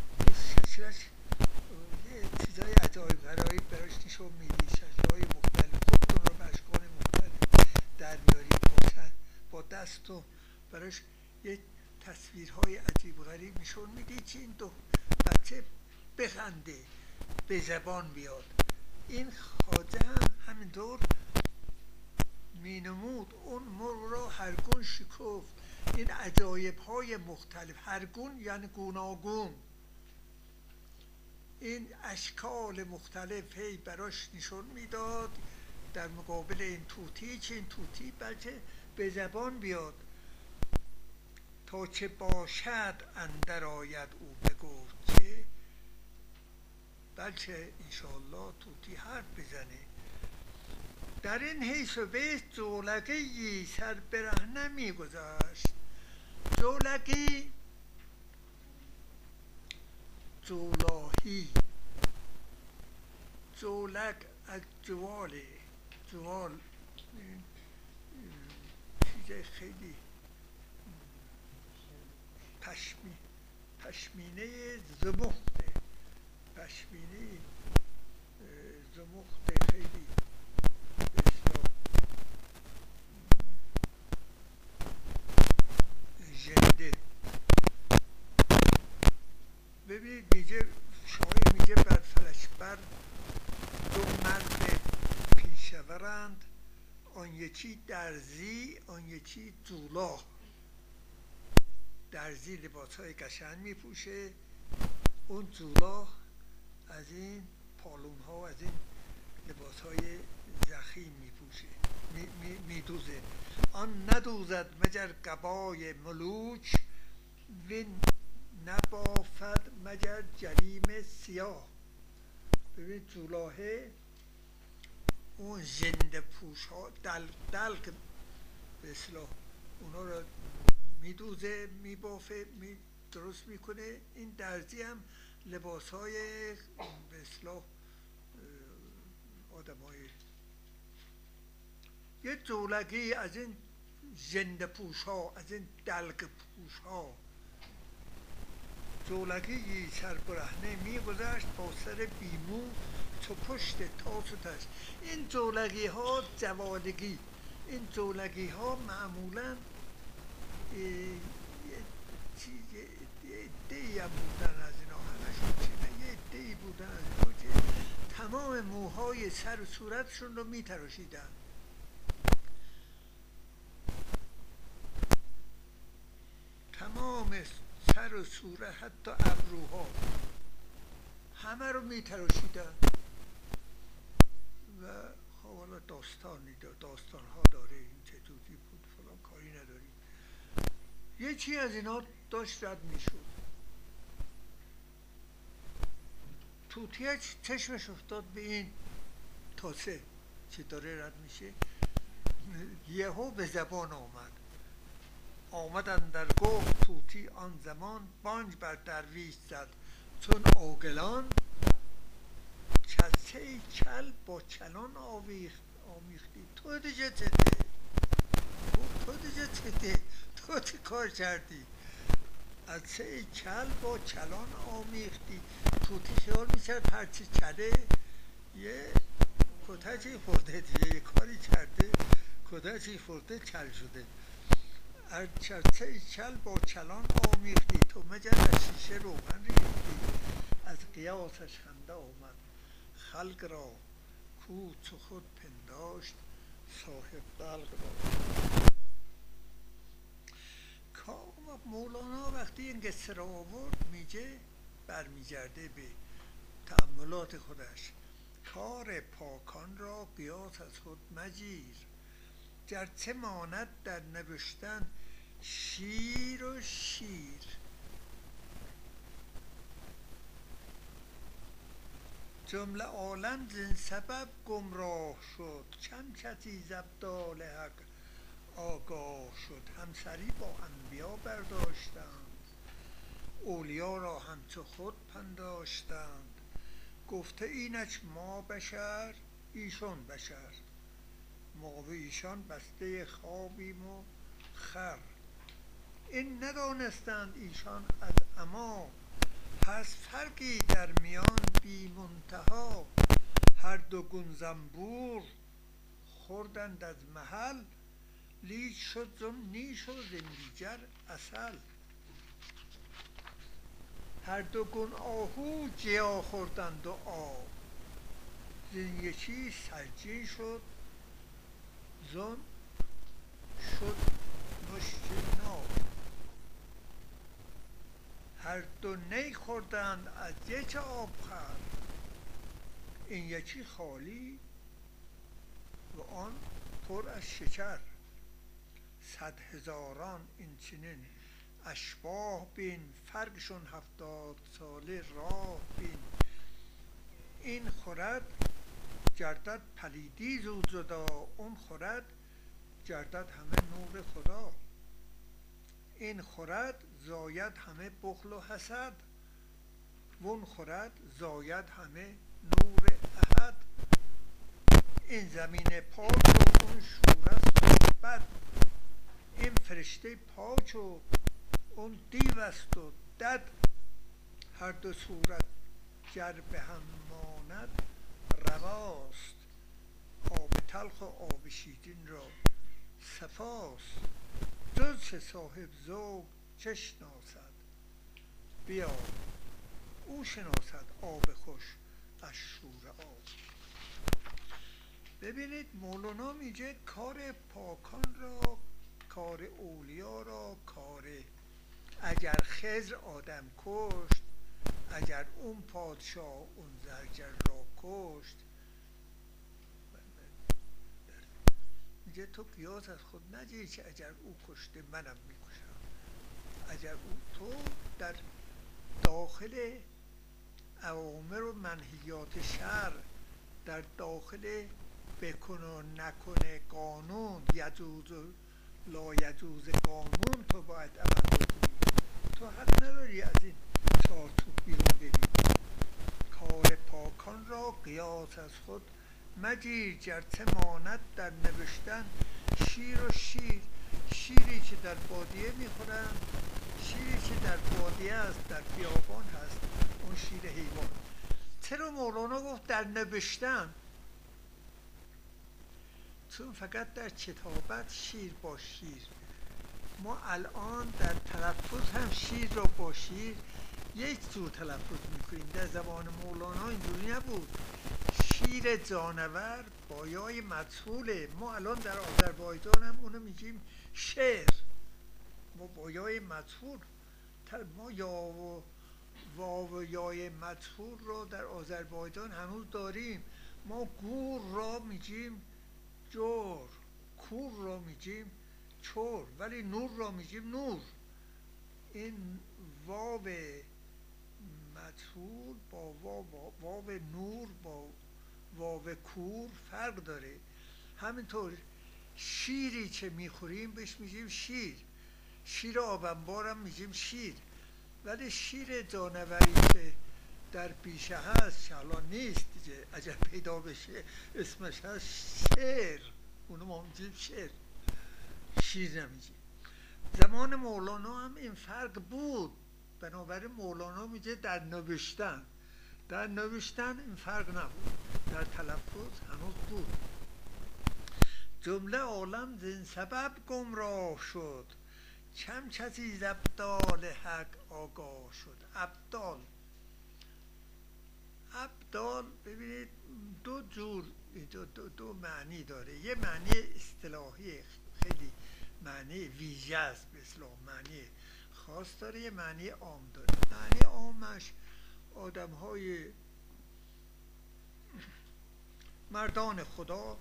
یه چیزای عجایب غرایب براش نشون میدید، شکل‌های مختلف، خودتون رو به اشکال مختلف در میارید با دستتون براش یه تصویرهای عجیب غریب نشون میدید که این دو بچه بخنده، به زبان بیاد. این خواجه هم همینطور مینمود اون مرغ را هرگون شکفت. این عجایب های مختلف، هرگون یعنی گوناگون، این اشکال مختلف هی براش نشون میداد در مقابل این طوطی، که این طوطی بلکه به زبان بیاد. تا چه باشد اندر آید او بگفت، که بلکه انشاءالله طوطی حرف بزنه. در این حیث و بیت جولقی سر برهنه میگذشت. جولقی، جولاهی، جولق از جواله. جوال این چیز خیلی پشمینه زمخته، پشمینه زمخت خیلی ژنده. ببینید میگه، شاعر میگه بر فلش بر دو مرد پیشورند، آن یکی درزی آن یکی جولاه. درزی لباس های قشنگ میپوشه، اون جولاه از این پالون ها، از این لباس های ضخیم میپوشه، میدوزه. آن ندوزد مگر قبای ملوک، وین نبافد مگر جریم سیاه. ببین جولاهه اون زنده پوش ها دلق به اصلاح اونا رو میدوزه، میبافه، درست میکنه. این درزی هم لباس های به اصلاح آدم های، یه جولقی از این زنده پوش ها، از این دلق پوش ها، جولقی سر برهنه میگذشت با سر بیمو چو پشت تاس و تش. این جولقی ها جوالگی، این جولقی ها معمولا یه عده‌ای هم بودن از اینا، همشون چیزه، یه عده‌ای بودن از اینا که تمام موهای سر و صورتشون رو میتراشیدن. تمام سر و صورت، حتی ابروها، همه رو میتراشیدن. و حالا داستان ها داره این چطوری بود فلان، کاری نداریم. یکی از اینا داشت رد میشد، طوطی چشمش افتاد به این تاسه که داره رد میشه، یهو به زبان آمدن در گفت طوطی آن زمان، بانگ بر درویش زد چون عاقلان، کسه کل با کلان آمیختی. تو دیگه چته؟ تو دیگه چته؟ تو چه کار کردی؟ از سه کل با کلان آمیختی. طوطی خیال میکرد هرچی کله یه کتکی خورده دیگه، یه کاری کرده کتکی خورده کل شده. از چرچه کل با کلان آمیختی، تو مگر از شیشه روغن ریختی. از قیاسش خنده آمد خلق را، کو چو خود پنداشت صاحب دلق را. مولانا وقتی این قصه را آورد میگه، برمیگرده به تأملات خودش، کار پاکان را قیاس از خود مگیر، گرچه ماند در نوشتن شیر و شیر. جمله عالم زین سبب گمراه شد، کم کسی ز ابدال حق آگاه شد. همسری با انبیا برداشتند، اولیا را همچو خود پنداشتند. گفته اینک ما بشر ایشان بشر. ما و ایشان بسته خوابیم و خر. این ندانستند ایشان از عما، هست فرقی در میان بی منتها. هر دو گون زنبور خوردند از محل، لیک شد زن نیش و زندیگر عسل. هر دو گون آهو جیا خوردند و آب، زین یکی سرجین شد زن شد مشت ناب. هر دو نی خوردند از یک آبخور، این یکی خالی و آن پر از شکر. 100,000 این چنین اشباه بین، فرقشون 70 ساله راه بین. این خورد گردد پلیدی زو جدا، اون خورد گردد همه نور خدا. این خورد زاید همه بخل و حسد، وون خورد زاید همه نور احد. این زمین پاک و اون شور است و بد، این فرشته پاک و اون دیو است و دد. هر دو صورت گر به هم ماند رواست، آب تلخ و آب شیرین را صفاست. جز چه صاحب ذوق چه شناسد، بیا او شناسد آب خوش از شور آب. ببینید مولانا میگه کار پاکان را، کار اولیا را، کار اگر خضر آدم کشت، اگر اون پادشاه اون زرگر را کشت، میگه تو قیاس از خود نگیر که اگر او کشته منم میکشم. اگر او تو در داخل اوامر و منهیات شرع، در داخل بکن و نکنه قانون، یجوز و لا یجوز قانون تو باید عمل بکنی. تو حق نداری از این چارچوب بیرون بری. کار پاکان را قیاس از خود مگیر، گرچه ماند در نوشتن شیر و شیر. شیری که در بادیه میخورن، شیری که در بادیه است، در بیابان هست، اون شیر حیوان. چرا مولانا گفت در نوشتن؟ چون فقط در کتابت شیر با شیر. ما الان در تلفظ هم شیر را با شیر یک جور تلفظ میکنیم. در زبان مولانا اینجوری نبود. شیر جانور با یای مجهوله. ما الان در آذربایجان هم اونو میگیم شیر، ما با یای مجهول. ما یا و واو و یای مجهول رو در آذربایجان هنوز داریم. ما گور را میگیم جور، کور را میگیم چور، ولی نور را میگیم نور. این واو مجهول با واو نور با واو کور فرق داره. همینطور شیری که میخوریم بهش میگیم شیر، شیر آبنبار هم میگیم شیر. ولی شیر جانوری که در بیشه هست که الان نیست دیگه، اگر پیدا بشه اسمش هست شیر، اونو ما میگیم شیر، شیر نمیگیم. زمان مولانا هم این فرق بود. بنابراین مولانا میگه در نوشتن، در نوشتن این فرق نبود، در تلفظ هنوز بود. جمله عالم زین سبب گمراه شد، کم کسی ز ابدال حق آگاه شد. ابدال، ابدال ببینید دو جور، دو معنی داره. یه معنی اصطلاحی خیلی معنی ویژه است، به اصطلاح معنی خاص داره، یه معنی عام داره. معنی عامش آدم های مردان خدا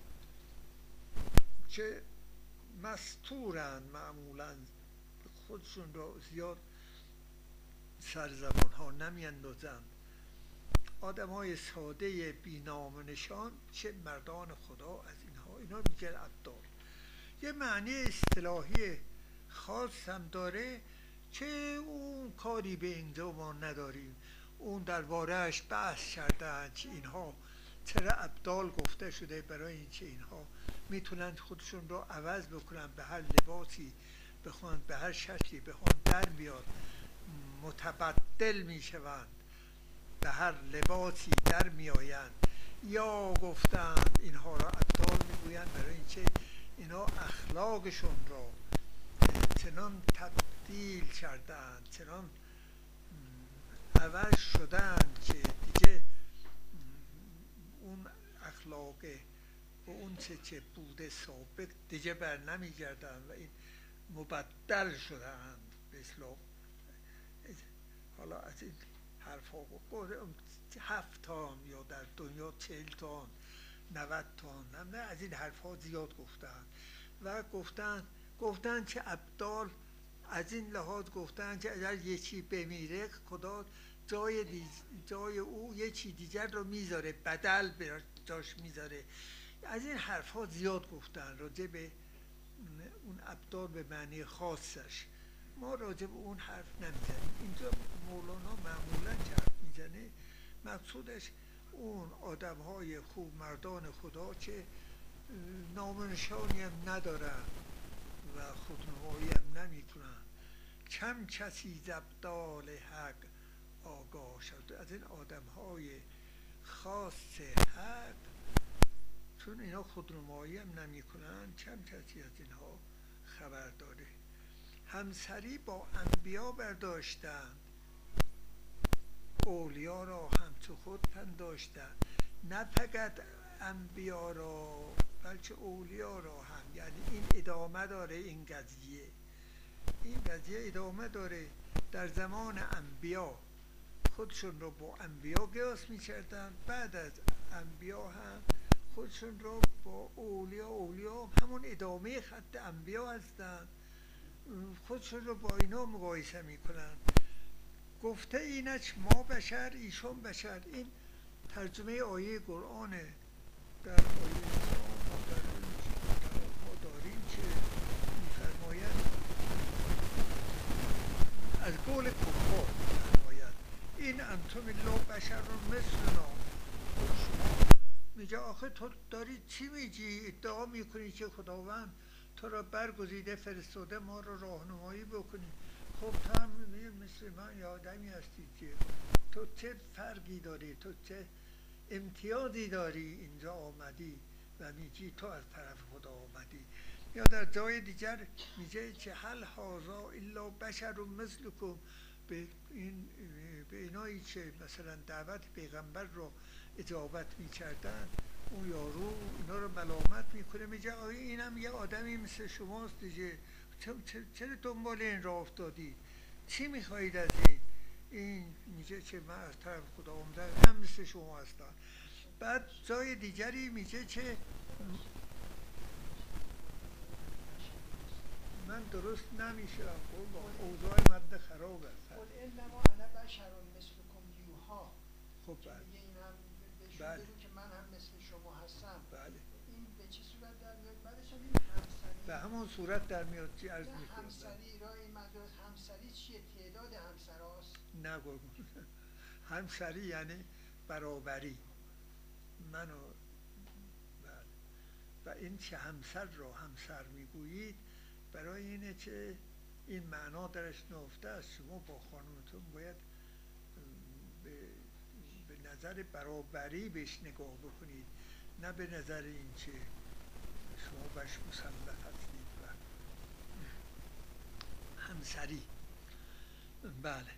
که مستورن، معمولا خودشون رو زیاد سرزبان ها نمی اندازند، آدم های ساده بی نام و نشان چه مردان خدا، از اینا میگن ابدال. یه معنی اصطلاحی خاص هم داره که اون کاری به اینجا ما نداریم. اون دربارهش بحث کردن که اینها چرا ابدال گفته شده، برای اینکه اینها میتونن خودشون رو عوض بکنن، به هر لباسی بخوان، به هر شکلی بخوان در بیاد، متبدل میشوند، به هر لباسی در میآیند. یا گفتند، اینها را ابدال میگویند برای اینکه اینا اخلاقشون را چنان تبدیل کردند، چنان عوض شدند که دیگه اون اخلاق و اون چه بوده سابق دیگه بر نمیگردند و این مبدل شدند به اصلاح. حالا از این حرفا گفتم 7 تام یا در دنیا 40 تام 90 تام، نه از این حرفا زیاد گفتن و گفتن که ابدال از این لحاظ گفتن که اگر یکی بمیره خدا جای او یکی دیگر رو میذاره، بدل جاش میذاره. از این حرفا زیاد گفتن راجع به اون ابدال به معنی خاصش. ما راجع به اون حرف نمیزنیم. اینجا مولانا معمولا حرف میزنه، مقصودش اون آدم های خوب مردان خدا که نام و نشانی هم ندارن و خودنمایی هم نمی کنن. کم کسی ز ابدال حق آگاه شد. از این آدم های خاص حق، چون اینا خودنمایی هم نمی کنن، کم کسی از اینها خبر داره. همسری با انبیا برداشتند، اولیا را همچو خود پنداشتند. نه فقط انبیا را بلکه اولیا را هم، یعنی این ادامه داره. این قضیه ادامه داره. در زمان انبیا خودشون رو با انبیا قیاس می‌کردند، بعد از انبیا هم خودشون رو با اولیا همون ادامه خط انبیا هستند، خودشون رو با اینا مقایسه میکنن. گفته اینک ما بشر ایشون بشر. این ترجمه آیه قرآنه. در آیه قرآن در ما داریم که میفرماید از قول کفار میفرماید این انتم الله بشر مثلنا. شما میگه آخه تو داری چی میگی؟ ادعا میکنی که خداوند تو را برگزیده فرستاده ما را راهنمایی بکنی. خب تو هم مثل من یا آدمی هستی که تو چه فرقی داری؟ تو چه امتیازی داری اینجا آمدی و میگی تو از طرف خدا آمدی؟ یا در جای دیگر میگه که هل هذا الا بشر مثلکم. به اینایی که مثلا دعوت پیغمبر رو اجابت میکردن، اون یارو اینا رو ملامت میکنه، میگه آیا اینم یه آدمی مثل شماست دیگه، چرا دنبال این راه افتادی؟ چی میخواهید از این میگه که من از طرف خدا آمدم، هم مثل شما هستم. بعد جای دیگری میگه که من درست نمیشم، اوضاع مد خراب است. قل انما انا بشر مثلکم یوحا. خب بله، این هم بهشون بله، بگو که من هم مثل شما هستم. بله. این به چه صورت در میاد؟ بعدش هم این همسری به همون صورت در میاد. چی عرض میکنم؟ همسری را این مدرس همسری چیه؟ تعداد همسراست؟ نه قربون. همسری یعنی برابری. منو بله. و این که همسر را همسر میگویید برای اینه که این معنا درش نهفته است. شما با خانومتون باید به نظر برابری بهش نگاه بکنید، نه به نظر این که شما بهش مسلط هستید. و همسری بله.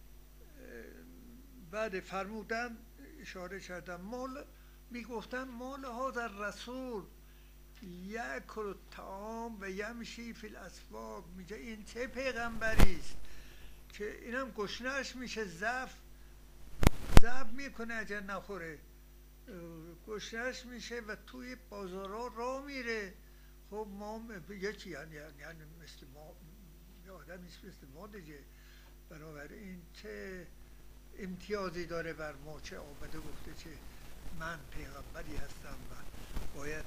بعد فرمودن اشاره کردم مال میگفتن مال ها در رسول یأکل الطعام و یمشی فی الاسواق. میگه این چه پیغمبری است که اینم گشنه‌اش میشه، ضعف میکنه اگر نخوره، گشنه‌اش میشه و توی بازارها راه میره. خب ما یکی یعنی مثل ما، یه آدمی مثل ما دیگه. بنابراین چه امتیازی داره بر ما؟ چه آمده گفته که من پیغمبری هستم و باید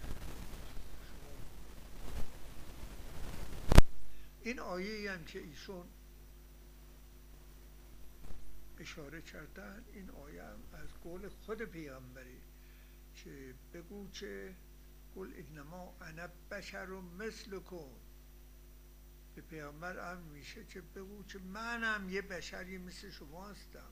این آیه هم که ایشون اشاره کردن، این آیه هم از قول خود پیغمبری که بگو که قل انما انا بشر مثلکم. به پیامبر امر میشه که بگو که منم یه بشری مثل شما هستم.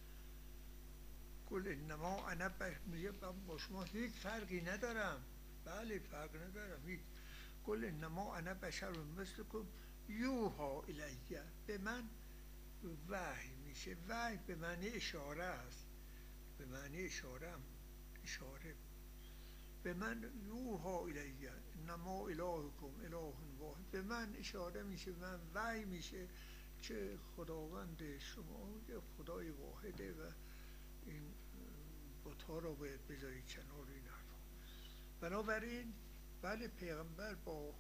قل انما انا میگه با شما هیچ فرقی ندارم. بله فرق ندارم هیچ. قل انما انا بشر مثلکم یوها الیه. به من وحی میشه. وحی به معنی اشاره است، به معنی اشاره به من یوها الیه انما الهکم اله واحد. به من اشاره میشه، به من وحی میشه که خداوند شما یه خدای واحده و این بت‌ها رو باید بذارید کنار. این حرفا بنابراین بله پیغمبر با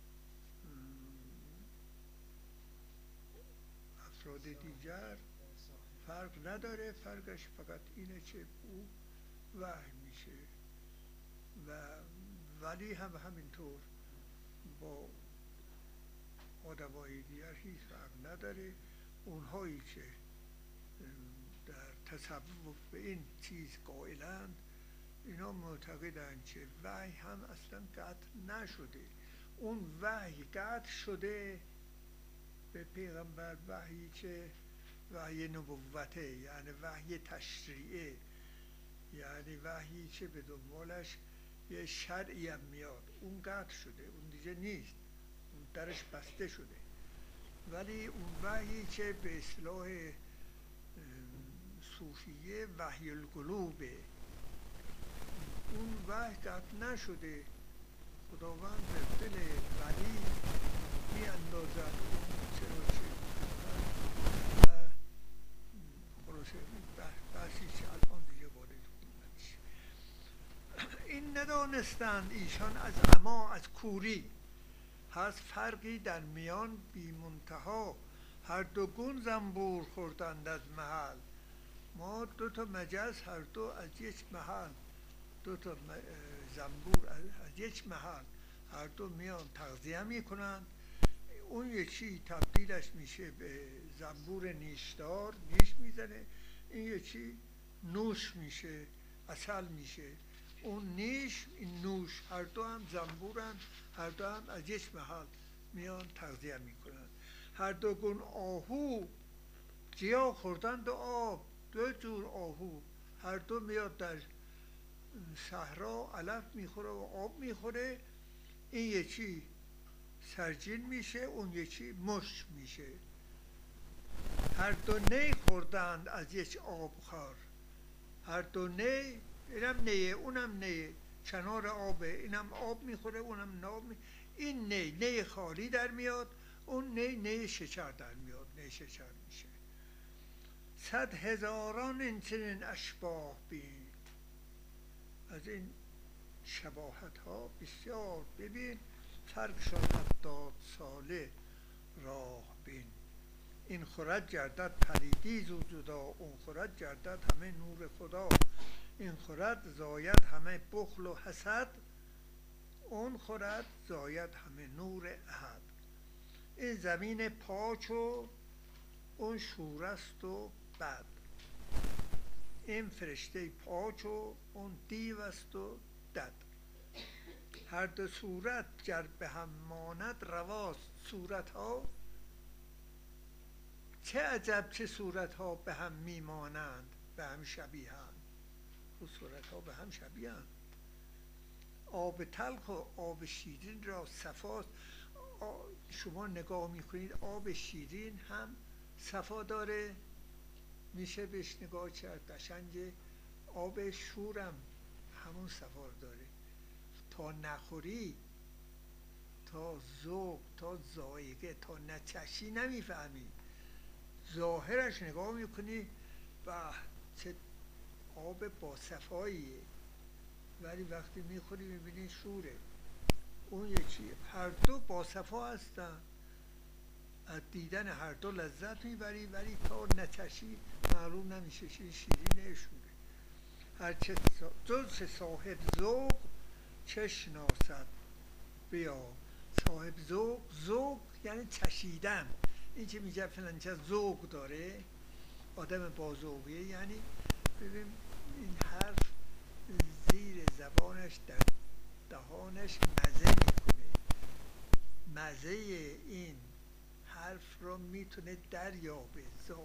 افراد دیگر فرق نداره. فرقش فقط اینه که او وحی میشه و ولی هم همینطور با آدمای دیگر هیچ فرق نداره. اونهایی که در تصوف به این چیز قائلند اینا معتقدند که وحی هم اصلا قطع نشده. اون وحی قطع شده به پیغمبر، وحی که وحی نبوته، یعنی وحی تشریعه، یعنی وحی که به دنبالش یه شرعی هم میاد، اون قطع شده، اون دیگه نیست، اون درش بسته شده. ولی اون وحی که به اصطلاح صوفیه وحی القلوبه، اون وحی قطع نشده. خداوند به دل ولی می اندازد چرا چه و خلاصه بحثی که الان دیگه وارد نمیشه. این ندانستند ایشان از عما، از کوری هست فرقی در میان بی منتها. هر دو گون زنبور خوردند از محل. ما دو تا مجز هر دو از یک محل، دو تا زنبور از یک محل هر دو میان تغذیه میکنند. اون یکی تبدیلش میشه به زنبور نیشدار، نیش میزنه. این یکی نوش میشه، عسل میشه. اون نیش، این نوش، هر دو هم زنبورن، هر دو هم از یک محل میان تغذیه میکنند. هر دو گون آهو گیاه خوردند و آب، دو جور آهو هر دو میاد در صحرا علف میخوره و آب میخوره. این یکی سرجین میشه، اون یکی مشک میشه. هر دو نی خوردند از یک آبخوار. هر دو نی، اینم نیه اونم نیه، کنار آبه، اینم آب میخوره اونم ناب این نی خالی در میاد، اون نی شکر در میاد، نی شکر میشه. 100,000 این چنین اشباه بین. از این شباهت ها بسیار ببین. فرق شد 70 ساله راه بین. این خورد گردد پلیدی زو جدا، اون خورد گردد همه نور خدا. این خورد زاید همه بخل و حسد، اون خورد زاید همه نور احد. این زمین پاک و اون شورست و بد. این فرشته پاک و اون دیو است و دد. هر دو صورت گر به هم ماند رواست. صورت ها چه عجب چه صورت ها به هم میمانند، به هم شبیهند. و صورت ها به هم شبیهند. آب تلخ و آب شیرین را صفاست. شما نگاه میکنید آب شیرین هم صفا داره، میشه بهش نگاه کرد، قشنگه. آب شورم همون صفا داره. تا نخوری، تا ذوق، تا ذائقه، تا نچشی نمیفهمی. ظاهرش نگاه میکنی و چه آب با صفاییه، ولی وقتی میخوری میبینی شوره. اون یکی، هر دو با صفا هستن، از دیدن هر دو لذت میبری، ولی تا نچشی معلوم نمیشه چه شیرینه شوره. هرچه جز صاحب ذوق چه شناسد بیا. صاحب ذوق، ذوق یعنی چشیدن. این که میگه فلان چه ذوق داره، آدم با ذوقیه، یعنی ببین این حرف زیر زبانش دهانش مزه میکنه. مزه این حرف رو میتونه دریابه.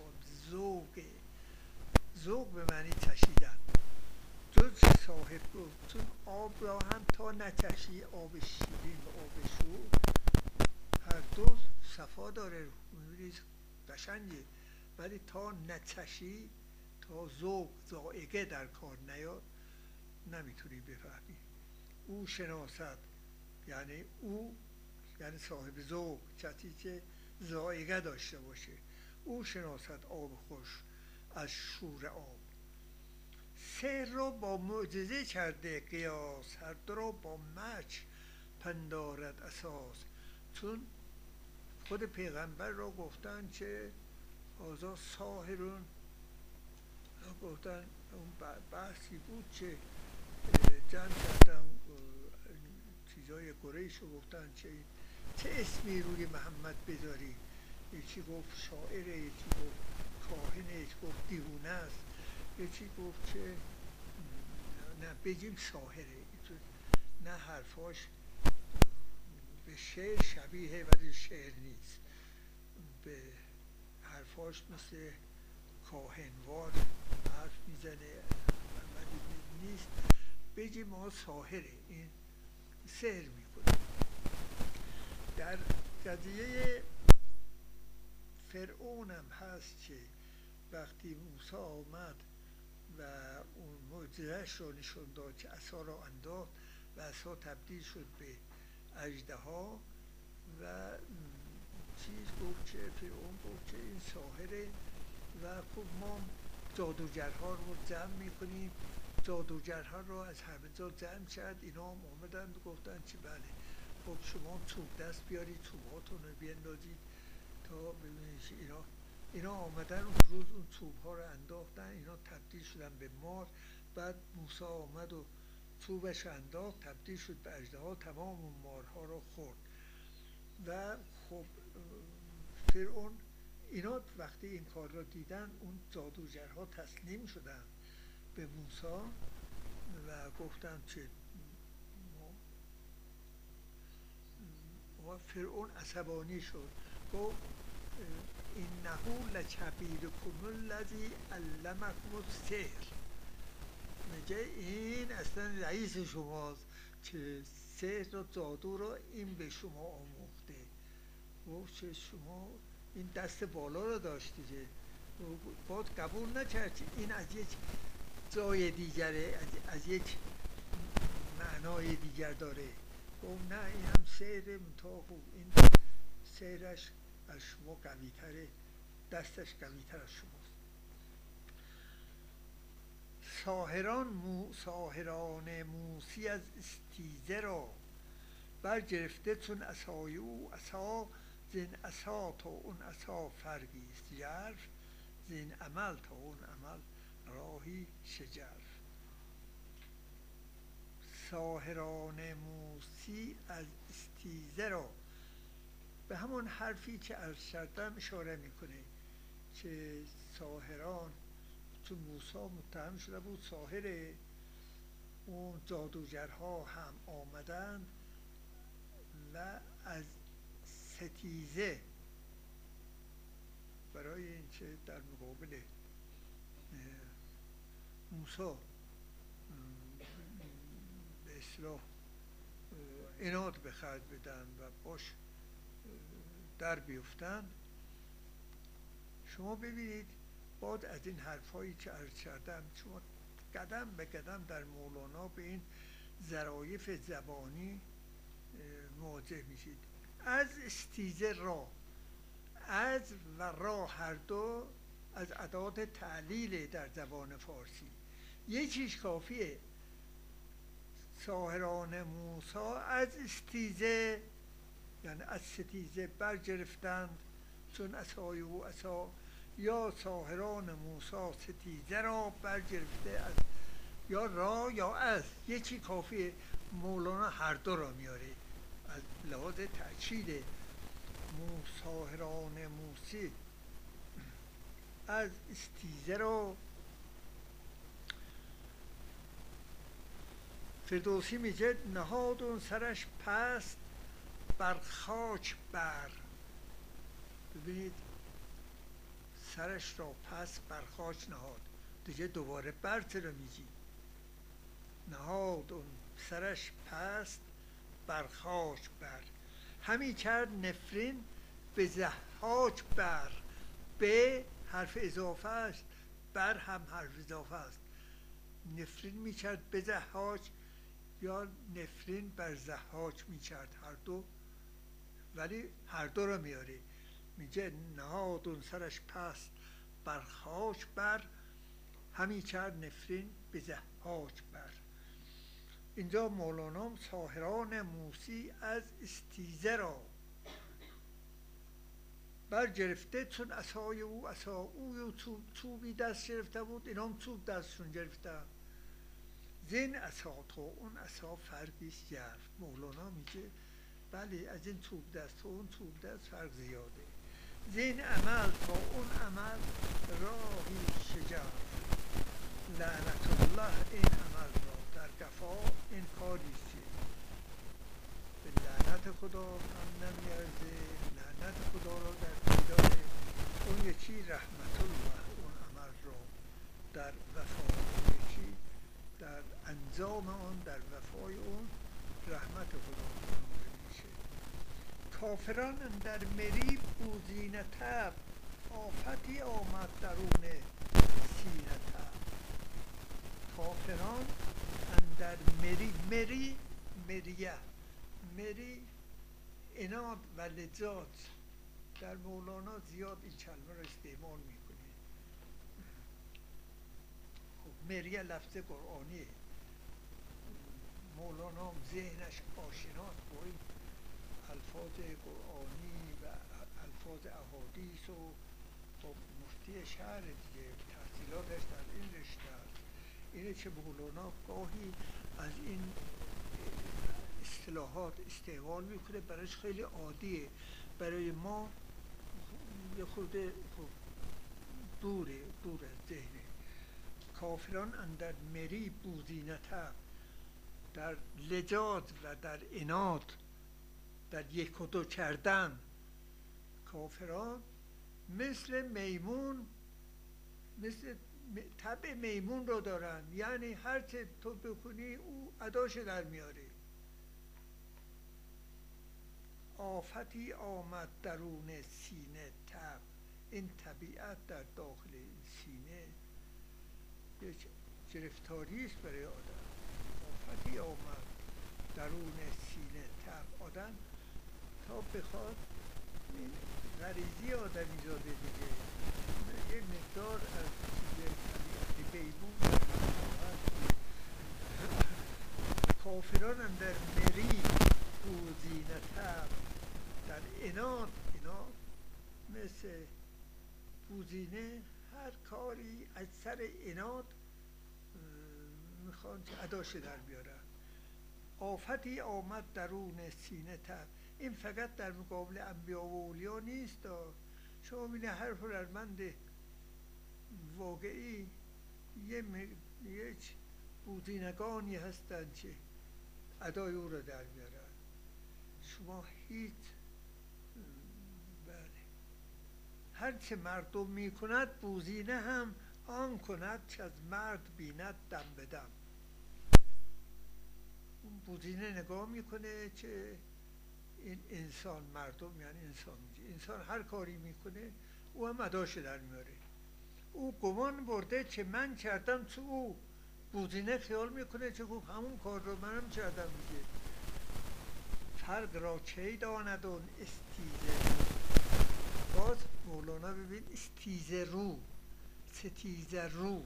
ذوق به معنی چشیدن. جز صاحب گفت چون آب را هم تا نچشی، آب شیرین و آب شور، هر دو صفا داره، میبینی قشنگه، ولی تا نچشی، تا ذائقه در کار نیاد، نمیتونی بفهمی. او شناسد، یعنی او یعنی صاحب ذوق، کسی که ذائقه داشته باشه. او شناسد آب خوش از شور آب. سحر را با معجزه کرده قیاس، هر دو را با مچ پندارد اساس. چون خود پیغمبر را گفتن که آزا ساحرون، گفتن اون بحثی بود که جمع کردن چیزای قریش رو، گفتن چه اسمی روی محمد بذاری. یکی گفت شاعره، یکی گفت کاهنه، یکی گفت دیوونه است، یکی گفت که نه بگیم ساحره. نه حرفاش به شعر شبیه ولی شعر نیست، به حرفاش مثل کاهنوار حرف میزنه ولی نیست. بگیم ما ساحره، این سحر میکنه. در قضیه فرعون هم هست که وقتی موسی آمد و اون معجزه‌اش رو نشون داد که عصا را انداخت و عصا تبدیل شد به اژدها و چیز گفت که فرعون گفت که این ساحره و خب ما جادوگرها رو جمع میکنیم. جادوگرها رو از همه جا جمع کرد. اینا هم آمدند و گفتن که بله خب شما چوب دست بیارید، چوباتون رو بیندازید تا ببینید. اینا آمدن اون روز اون چوب ها رو انداختن، اینا تبدیل شدن به مار. بعد موسی آمد و چوبش انداخت، تبدیل شد به اژدها، تمام اون مارها رو خورد. و خب فرعون اینا وقتی این کار را دیدن، اون جادوگرها تسلیم شدن به موسی و گفتن که فرعون عصبانی شد، گفت انه لکبیرکم الذی علمکم السحر. میگه این اصلا رئیس شماست که سحر و جادو رو این به شما آموخته. گفت که شما این دست بالا رو داشتی که باید قبول نکردی این از یک جای دیگره، از یک معنای دیگر داره. گفت نه این هم سحر منتها خوب، این سحرش از شما قوی تره، دستش قوی تر از شماست. ساحران موسی از استیزه را برگرفته چون عصای او عصا، زین عصا تا اون عصا فرقی است ژرف، زین عمل تا اون عمل راهی شگرف. ساحران موسی از استیزه را به همون حرفی که عرض کردم اشاره میکنه که ساحران چون موسی متهم شده بود ساحره، اون جادوگرها هم آمدن و از ستیزه برای اینکه در مقابل موسی به اصلاح عناد به خرج بدن و باش در بیفتن. شما ببینید بعد از این حرفایی که عرض کردم شما قدم به قدم در مولانا به این ظرایف زبانی مواجه میشید. از استیزه را، از و را هر دو از ادوات تعلیل در زبان فارسی. یکیش کافیه. ساحران موسی از استیزه یعنی از ستیزه برگرفتند چون عصای او عصا، یا ساحران موسی ستیزه را برگرفته از یا را یا از. یکی کافیه. مولانا هر دو را میاره از لحاظ تأکید. ساحران موسی از استیزه را فردوسی میگه نهاد اون سرش پست بر خاک بر. ببینید سرش را پس بر خاک نهاد، دیگه دوباره بر چرا میگی؟ نهاد اون سرش پست بر خاک بر، همی کرد نفرین به ضحاک بر. به حرف اضافه است، بر هم حرف اضافه است. نفرین میکرد به ضحاک یا نفرین بر ضحاک میکرد، هر دو، ولی هر دو رو میاره. میگه نهاد اون سرش پست بر خاک بر، همی کرد نفرین به ضحاک بر. اینجا مولانا ساحران موسی از استیزه را برگرفته، چون عصای او عصا اوی و چوبی دست گرفته بود، اینا هم چوب دستشون گرفتن. زین عصا تا اون عصا فرقی ژرف. مولانا میگه بله از این چوب دست تا اون چوب دست فرق زیاده. زین عمل تا اون عمل راهی شگرف. لعنت الله این عمل را در قفا این کاریست که به لعنت خدا هم نمیارزه. لعنت خدا را در پیدای اون یکی رحمت الله اون عمل را در وفا، اون یکی در انجام آن، در وفای اون رحمت خدا نموده میشه. کافران در مری بوزینه تب، آفتی آمد درون سینه تب. کافران اندر مری مری اناد و لجاج. در مولانا زیاد این کلمه رو استعمال میکنه. خب مریه لفظ قرآنیه، مولانا ذهنش آشناست با این الفاظ قرآنی و الفاظ احادیث و با مفتی شهر دیگه تحصیلاتش در این رشته است. اینه که مولانا گاهی از این اصطلاحات استعمال میکنه، برایش خیلی عادیه، برای ما یه خود دور از ذهنه. کافران اندر مری بوزینته، در لجاج و در عناد، در یک و دو کردن. کافران مثل میمون، مثل طبع میمون رو دارن، یعنی هر چه تو بکنی او اداش در میاره. آفتی آمد درون سینه تب، این طبیعت در داخل این سینه یک گرفتاری است برای آدم. آفتی آمد درون سینه تب، آدم تا بخواد این غریزی آدمی زاده دیگه یه مقدار از چیز طبیعت بیمون کافران اندر مری بوزینه تب، در عناد مثل بوزینه، هر کاری از سر عناد میخوان که اداش در بیارن. آفتی آمد درون سینه تب، این فقط در مقابل انبیا و اولیا نیست. شما بینه هر هنرمند واقعی یک بوزینگانی هستند که ادای او را در بیارن. شما هیچ هر چه مردم می کند بوزینه هم آن کند که از مرد بیند دم به دم. اون بوزینه نگاه میکنه که این انسان، مردم یعنی انسان هر کاری میکنه او هم اداش در میاره. او گمان برده که من کردم تو او، بوزینه خیال میکنه که گفت همون کار رو منم کردم دیگه. فرق را کی داند اون استیزه رو. باز مولانا ببین استیزه رو، ستیزه رو.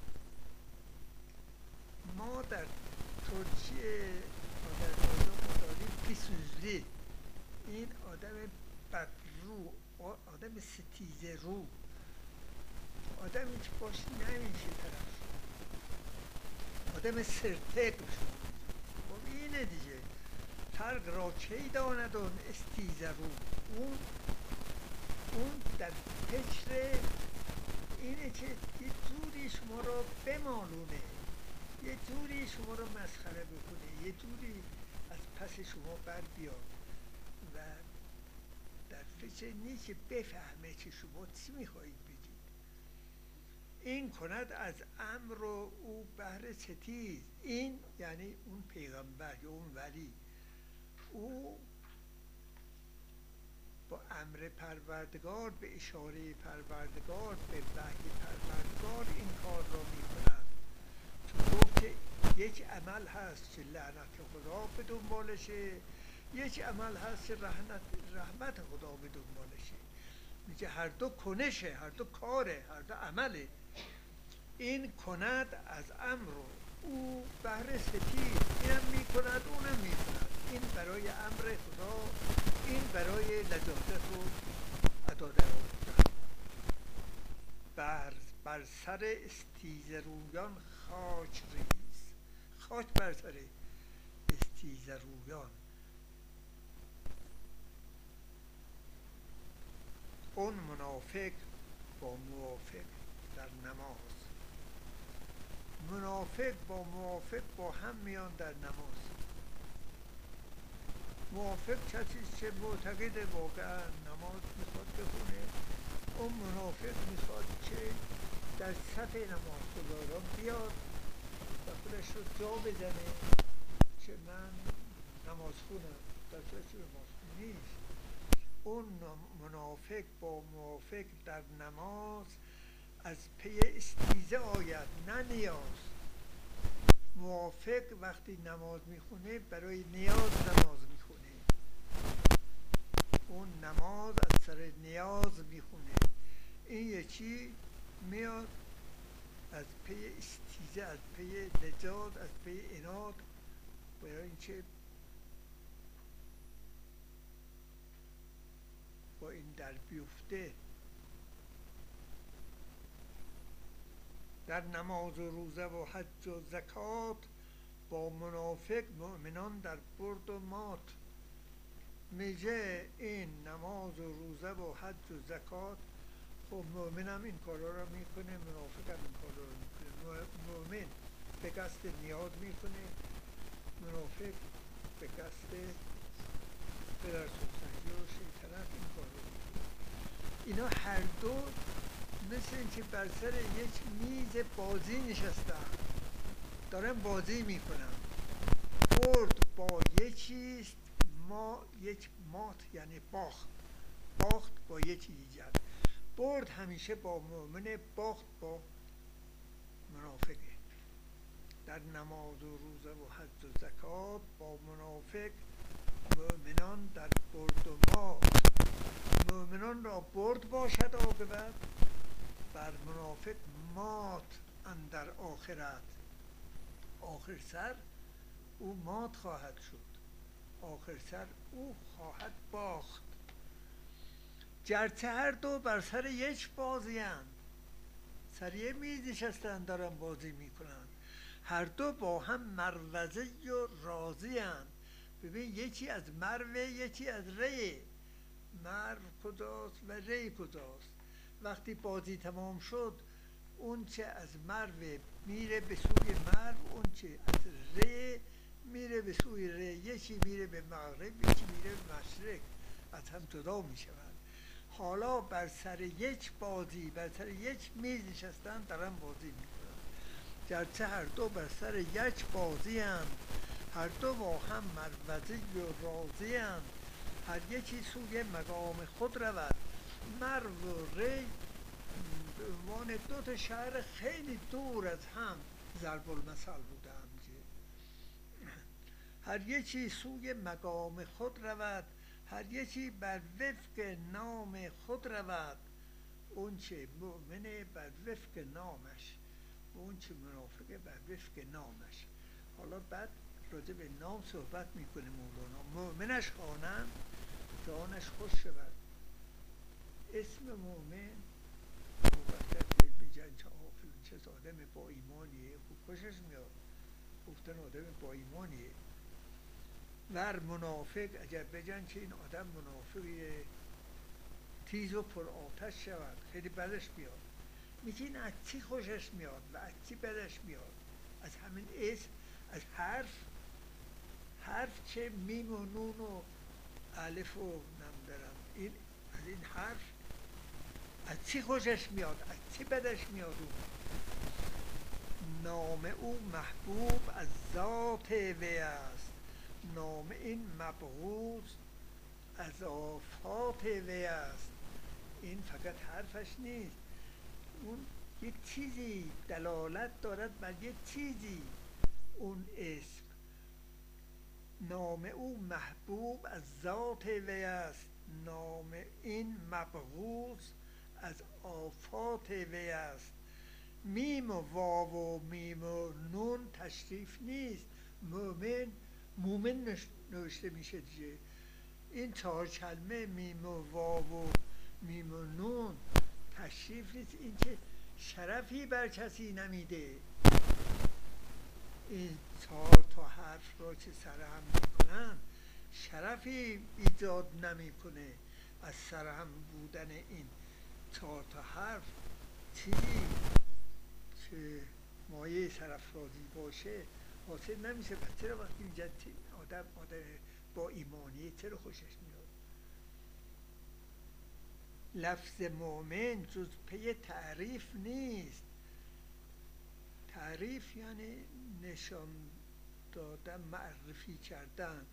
ما در ترکیه و در ما داریم پیسوزلی، این آدم بدرو، آدم ستیزه رو، آدمی که باش نمیشه طرف، آدم سرتق. خب اینه دیگه. فرق را کی داند اون استیزه رو. اون در فکر اینه که یه جوری شما را بمالونه، یه جوری شما رو مسخره بکنه، یه جوری از پس شما بر بیاد و در فکر نیست که بفهمه که شما چی میخواهید بگید. این کند از امر و او بهر ستیز. این یعنی اون پیغمبر یا اون ولی، او با امر پروردگار، به اشاره پروردگار، به وحی پروردگار این کار را میکند. چون گفت که یک عمل هست که لعنت خدا به دنبالشه، یک عمل هست که رحمت خدا به دنبالشه. میگه هر دو کنشه، هر دو کاره، هر دو عمله. این کند از امر او بهر ستیز. اینم میکند اونم میکند. این برای امر خدا، این برای لجاجت و ادا در آوردن. بر سر استیزه رویان خاک ریز. خاک بر سر استیزه رویان. اون منافق با موافق در نماز. منافق با موافق با هم میان در نماز. موافق کسیست که معتقد واقعا نماز میخواد بخونه. اون منافق میخواد که در صف نماز گزاران بیاد و خودش رو جا بزنه که من نماز خونم، در صورتی نماز خون نیست. اون منافق با موافق در نماز از پی استیزه آید، نه نیاز. موافق وقتی نماز میخونه برای نیاز نماز میخونه. اون نماز از سر نیاز میخونه. این یکی میاد از پی استیزه، از پی لجاج، از پی عناد، برای اینکه با این در بیفته. در نماز و روزه و حج و زکات، با منافق مؤمنان در برد و مات. میگه این نماز و روزه و حج و زکات، خب مؤمن هم این کارا رو میکنه، منافق هم این کارا رو میکنه. مؤمن به قصد نیاز میکنه، منافق به قصد پدرسوختگی و شیطنت این کار رو میکنه. اینا هر دو مثل اینکه بر سر یک میز بازی نشستن، دارن بازی میکنن. برد با یکیست، یک مات یعنی باخت. باخت با یکی دیگر. برد همیشه با مؤمن، باخت با منافقه. در نماز و روزه و حج و زکات، با منافق مؤمنان در برد و مات. مؤمنان را برد باشد عاقبت، بر منافق مات اندر آخرت. آخر سر او مات خواهد شد، آخر سر او خواهد باخت. گرچه هر دو بر سر یک بازی‌اند، سر یه میز نشستن دارن بازی میکنن، هر دو با هم مروزه و راضی‌اند. ببین یکی از مروه، یکی از ری. مرو کجاست و ری کجاست؟ وقتی بازی تمام شد، اون چه از مرو میره به سوی مرو، اون چه از ری میره به سوی ری. یکی میره به مغرب، یکی میره به مشرق، از هم جدا میشوند. حالا بر سر یک بازی، بر سر یک میز نشستن دارن بازی میکنن. گرچه هر دو بر سر یک بازی اند، هر دو با هم مروزه و راضی اند. هر یکی سوی مقام خود رود. مرو و ری به عنوان دو تا شهر خیلی دور از هم ضرب المثل بودند که هر یکی سوی مقام خود رود، هر یکی بر وفق نام خود رود. اون چه مؤمنه بر وفق نامش، اون چه منافقه بر وفق نامش. حالا بعد راجع به نام صحبت میکنه مولانا. مؤمنش خوانند جانش خوش شود. اسم مؤمن وقتی بگن چه آفرین چه آدم با ایمانیه، خوب خوشش میاد، گفتن آدم با ایمانیه. ور منافق اگر بگن که این آدم منافقیه، تیز و پر آتش شود، خیلی بدش میاد. میگه این از چی خوشش میاد و از چی بدش میاد؟ از همین اسم، از حرف چه میم و نون و الف و نمیدارم این، از این حرف از چی خوشش میاد، از چی بدش میاد. نام او محبوب از ذات وی است، نام این مبغوض از آفات وی است. این فقط حرفش نیست، اون یک چیزی دلالت دارد بر یک چیزی. اون اسم نام او محبوب از ذات وی است، نام این مبغوض از آفات وی است. میم و واو و میم و نون تشریف نیست. مومن نوشته میشه دیگه. این 4 کلمه میم و واو و میم و نون تشریف نیست. این که شرفی بر کسی نمیده. این 4 تا حرف را که سرهم میکنن شرفی ایجاد نمیکنه. از سرهم بودن این 4 تا حرف چیزی که مایه سرافرازی باشه حاصل نمیشه. پس چرا وقتی میگن آدم با ایمانیه چرا خوشش میاد؟ لفظ مؤمن جز پی تعریف نیست. تعریف یعنی نشان دادن، معرفی کردن.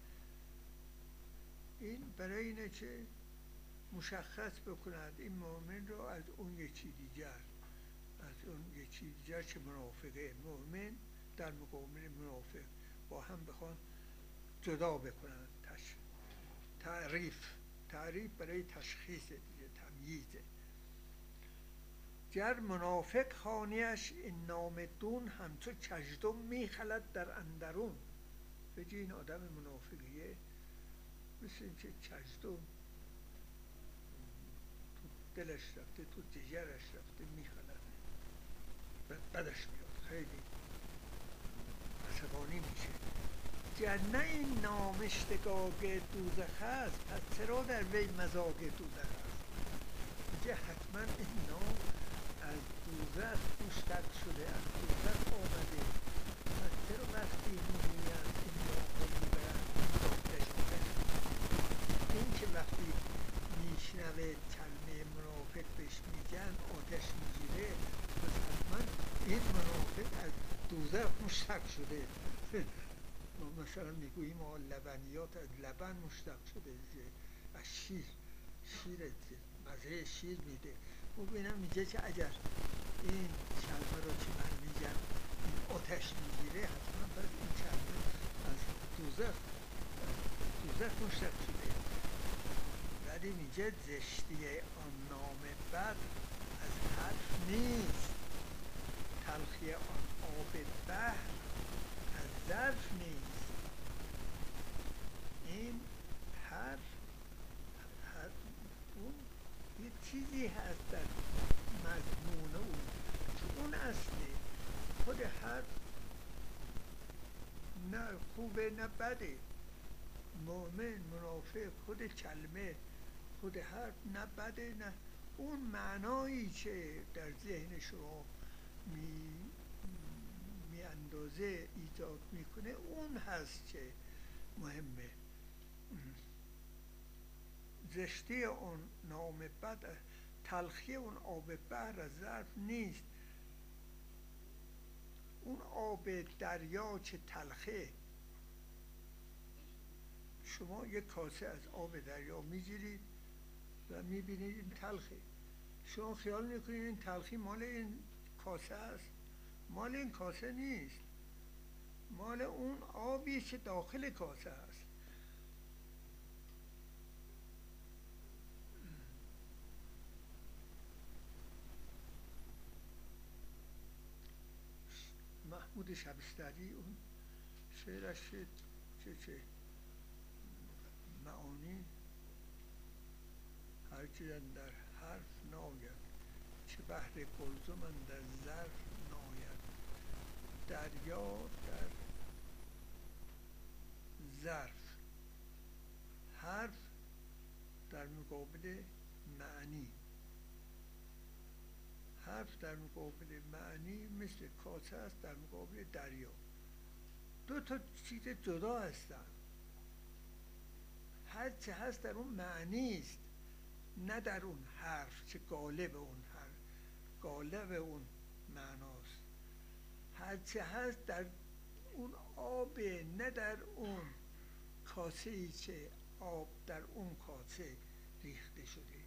این برای اینه که مشخص بکنند این مؤمن رو از اون یکی دیگر، از اون یکی دیگر که منافقه. مؤمن در مقابل منافق با هم بخوان جدا بکنن. تعریف برای تشخیص دیگه، تمییزه. گر منافق خوانیش این نام دون، همچو کژدم میخلد در اندرون. بگی این آدم منافقیه، مثل این که کژدم تو دلش رفته، تو جگرش رفته، میخلد، بدش میاد، خیلی عصبانی میشه. گر نه این نام اشتقاق دوزخ است، پس چرا در وی مذاق دوزخ است؟ میگه حتما این نام از دوزخ مشتق شده، از دوزخ آمده. پس چرا وقتی میگوین این نام رو میبرن آتش میبرن؟ این که وقتی میشنوه کلمه منافق بهش میگن آتش میگیره، پس حتما این منافق از دوزخ مشتق شده. ما مثلا میگوییم لبنیات از لبن مشتق شده، از شیر مزه شیر میده. و بینم میگه که اگر این کلمه رو که من میگم این آتش میگیره، حتما پس این کلمه از دوزخ مشتق شده. ولی میگه زشتی آن نام بد از حرف نیست، تلخی آن آب بحر از ظرف نیست. این حرف اون یه چیزی هست در مضمون اون که اون اصلی. خود حرف نه خوبه نه بده. مؤمن، منافق، خود کلمه، خود حرف نه بده نه. اون معنایی که در ذهن شما می اندازه ایجاد میکنه اون هست که مهمه. زشتی اون نام بد، تلخی اون آب بحر از ظرف نیست. اون آب دریا که تلخه، شما یک کاسه از آب دریا میگیرید و میبینید این تلخه. شما خیال میکنید این تلخی مال این کاسه است. مال این کاسه نیست، مال اون آبی که داخل کاسه است. محمود شبستری اون شعرش که معانی هرچی در حرف ناید، چه بحر قلزم در ظرف ناید. دریا در ظرف، حرف در مقابل معنی. حرف در مقابل معنی مثل کاسه است در مقابل دریا. دو تا چیز جدا هستن. هر چه هست در اون معنی است، نه در اون حرف که قالب اون حرف، قالب اون معناست. هر چه هست در اون آب، نه در اون کاسه ای که آب در اون کاسه ریخته شده.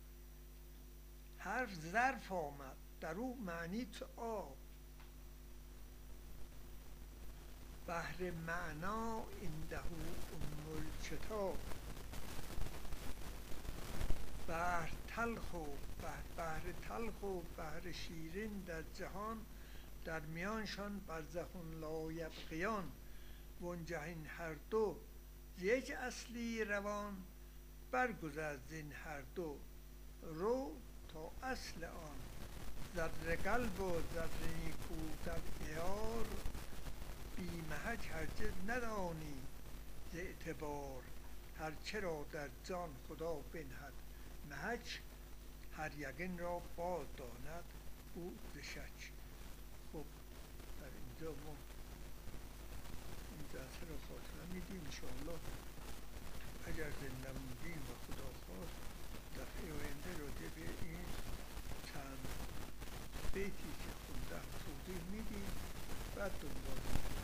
حرف ظرف آمد، در اون معنی تو آب. بحر معنا عنده ام الکتاب. بحر تلخ و بحر شیرین در جهان، در میانشان برزخون لا یبغیان. وانجه این هر دو ز یک اصلی روان، برگذر زین هر دو رو تا اصل آن. زر قلب و زر نیکو در عیار، بی محک هرگز ندانی ز اعتبار. هر چه را در جان خدا بنهد محک، هر یقین را باز داند او ز شک. خب در اینجا ما این جلسه را خاتمه میدیم. انشاءالله اگر زنده موندیم و خدا خواست دفعه آینده راجع به این چند بیتی که خوندم توضیح میدیم، بعد دنبال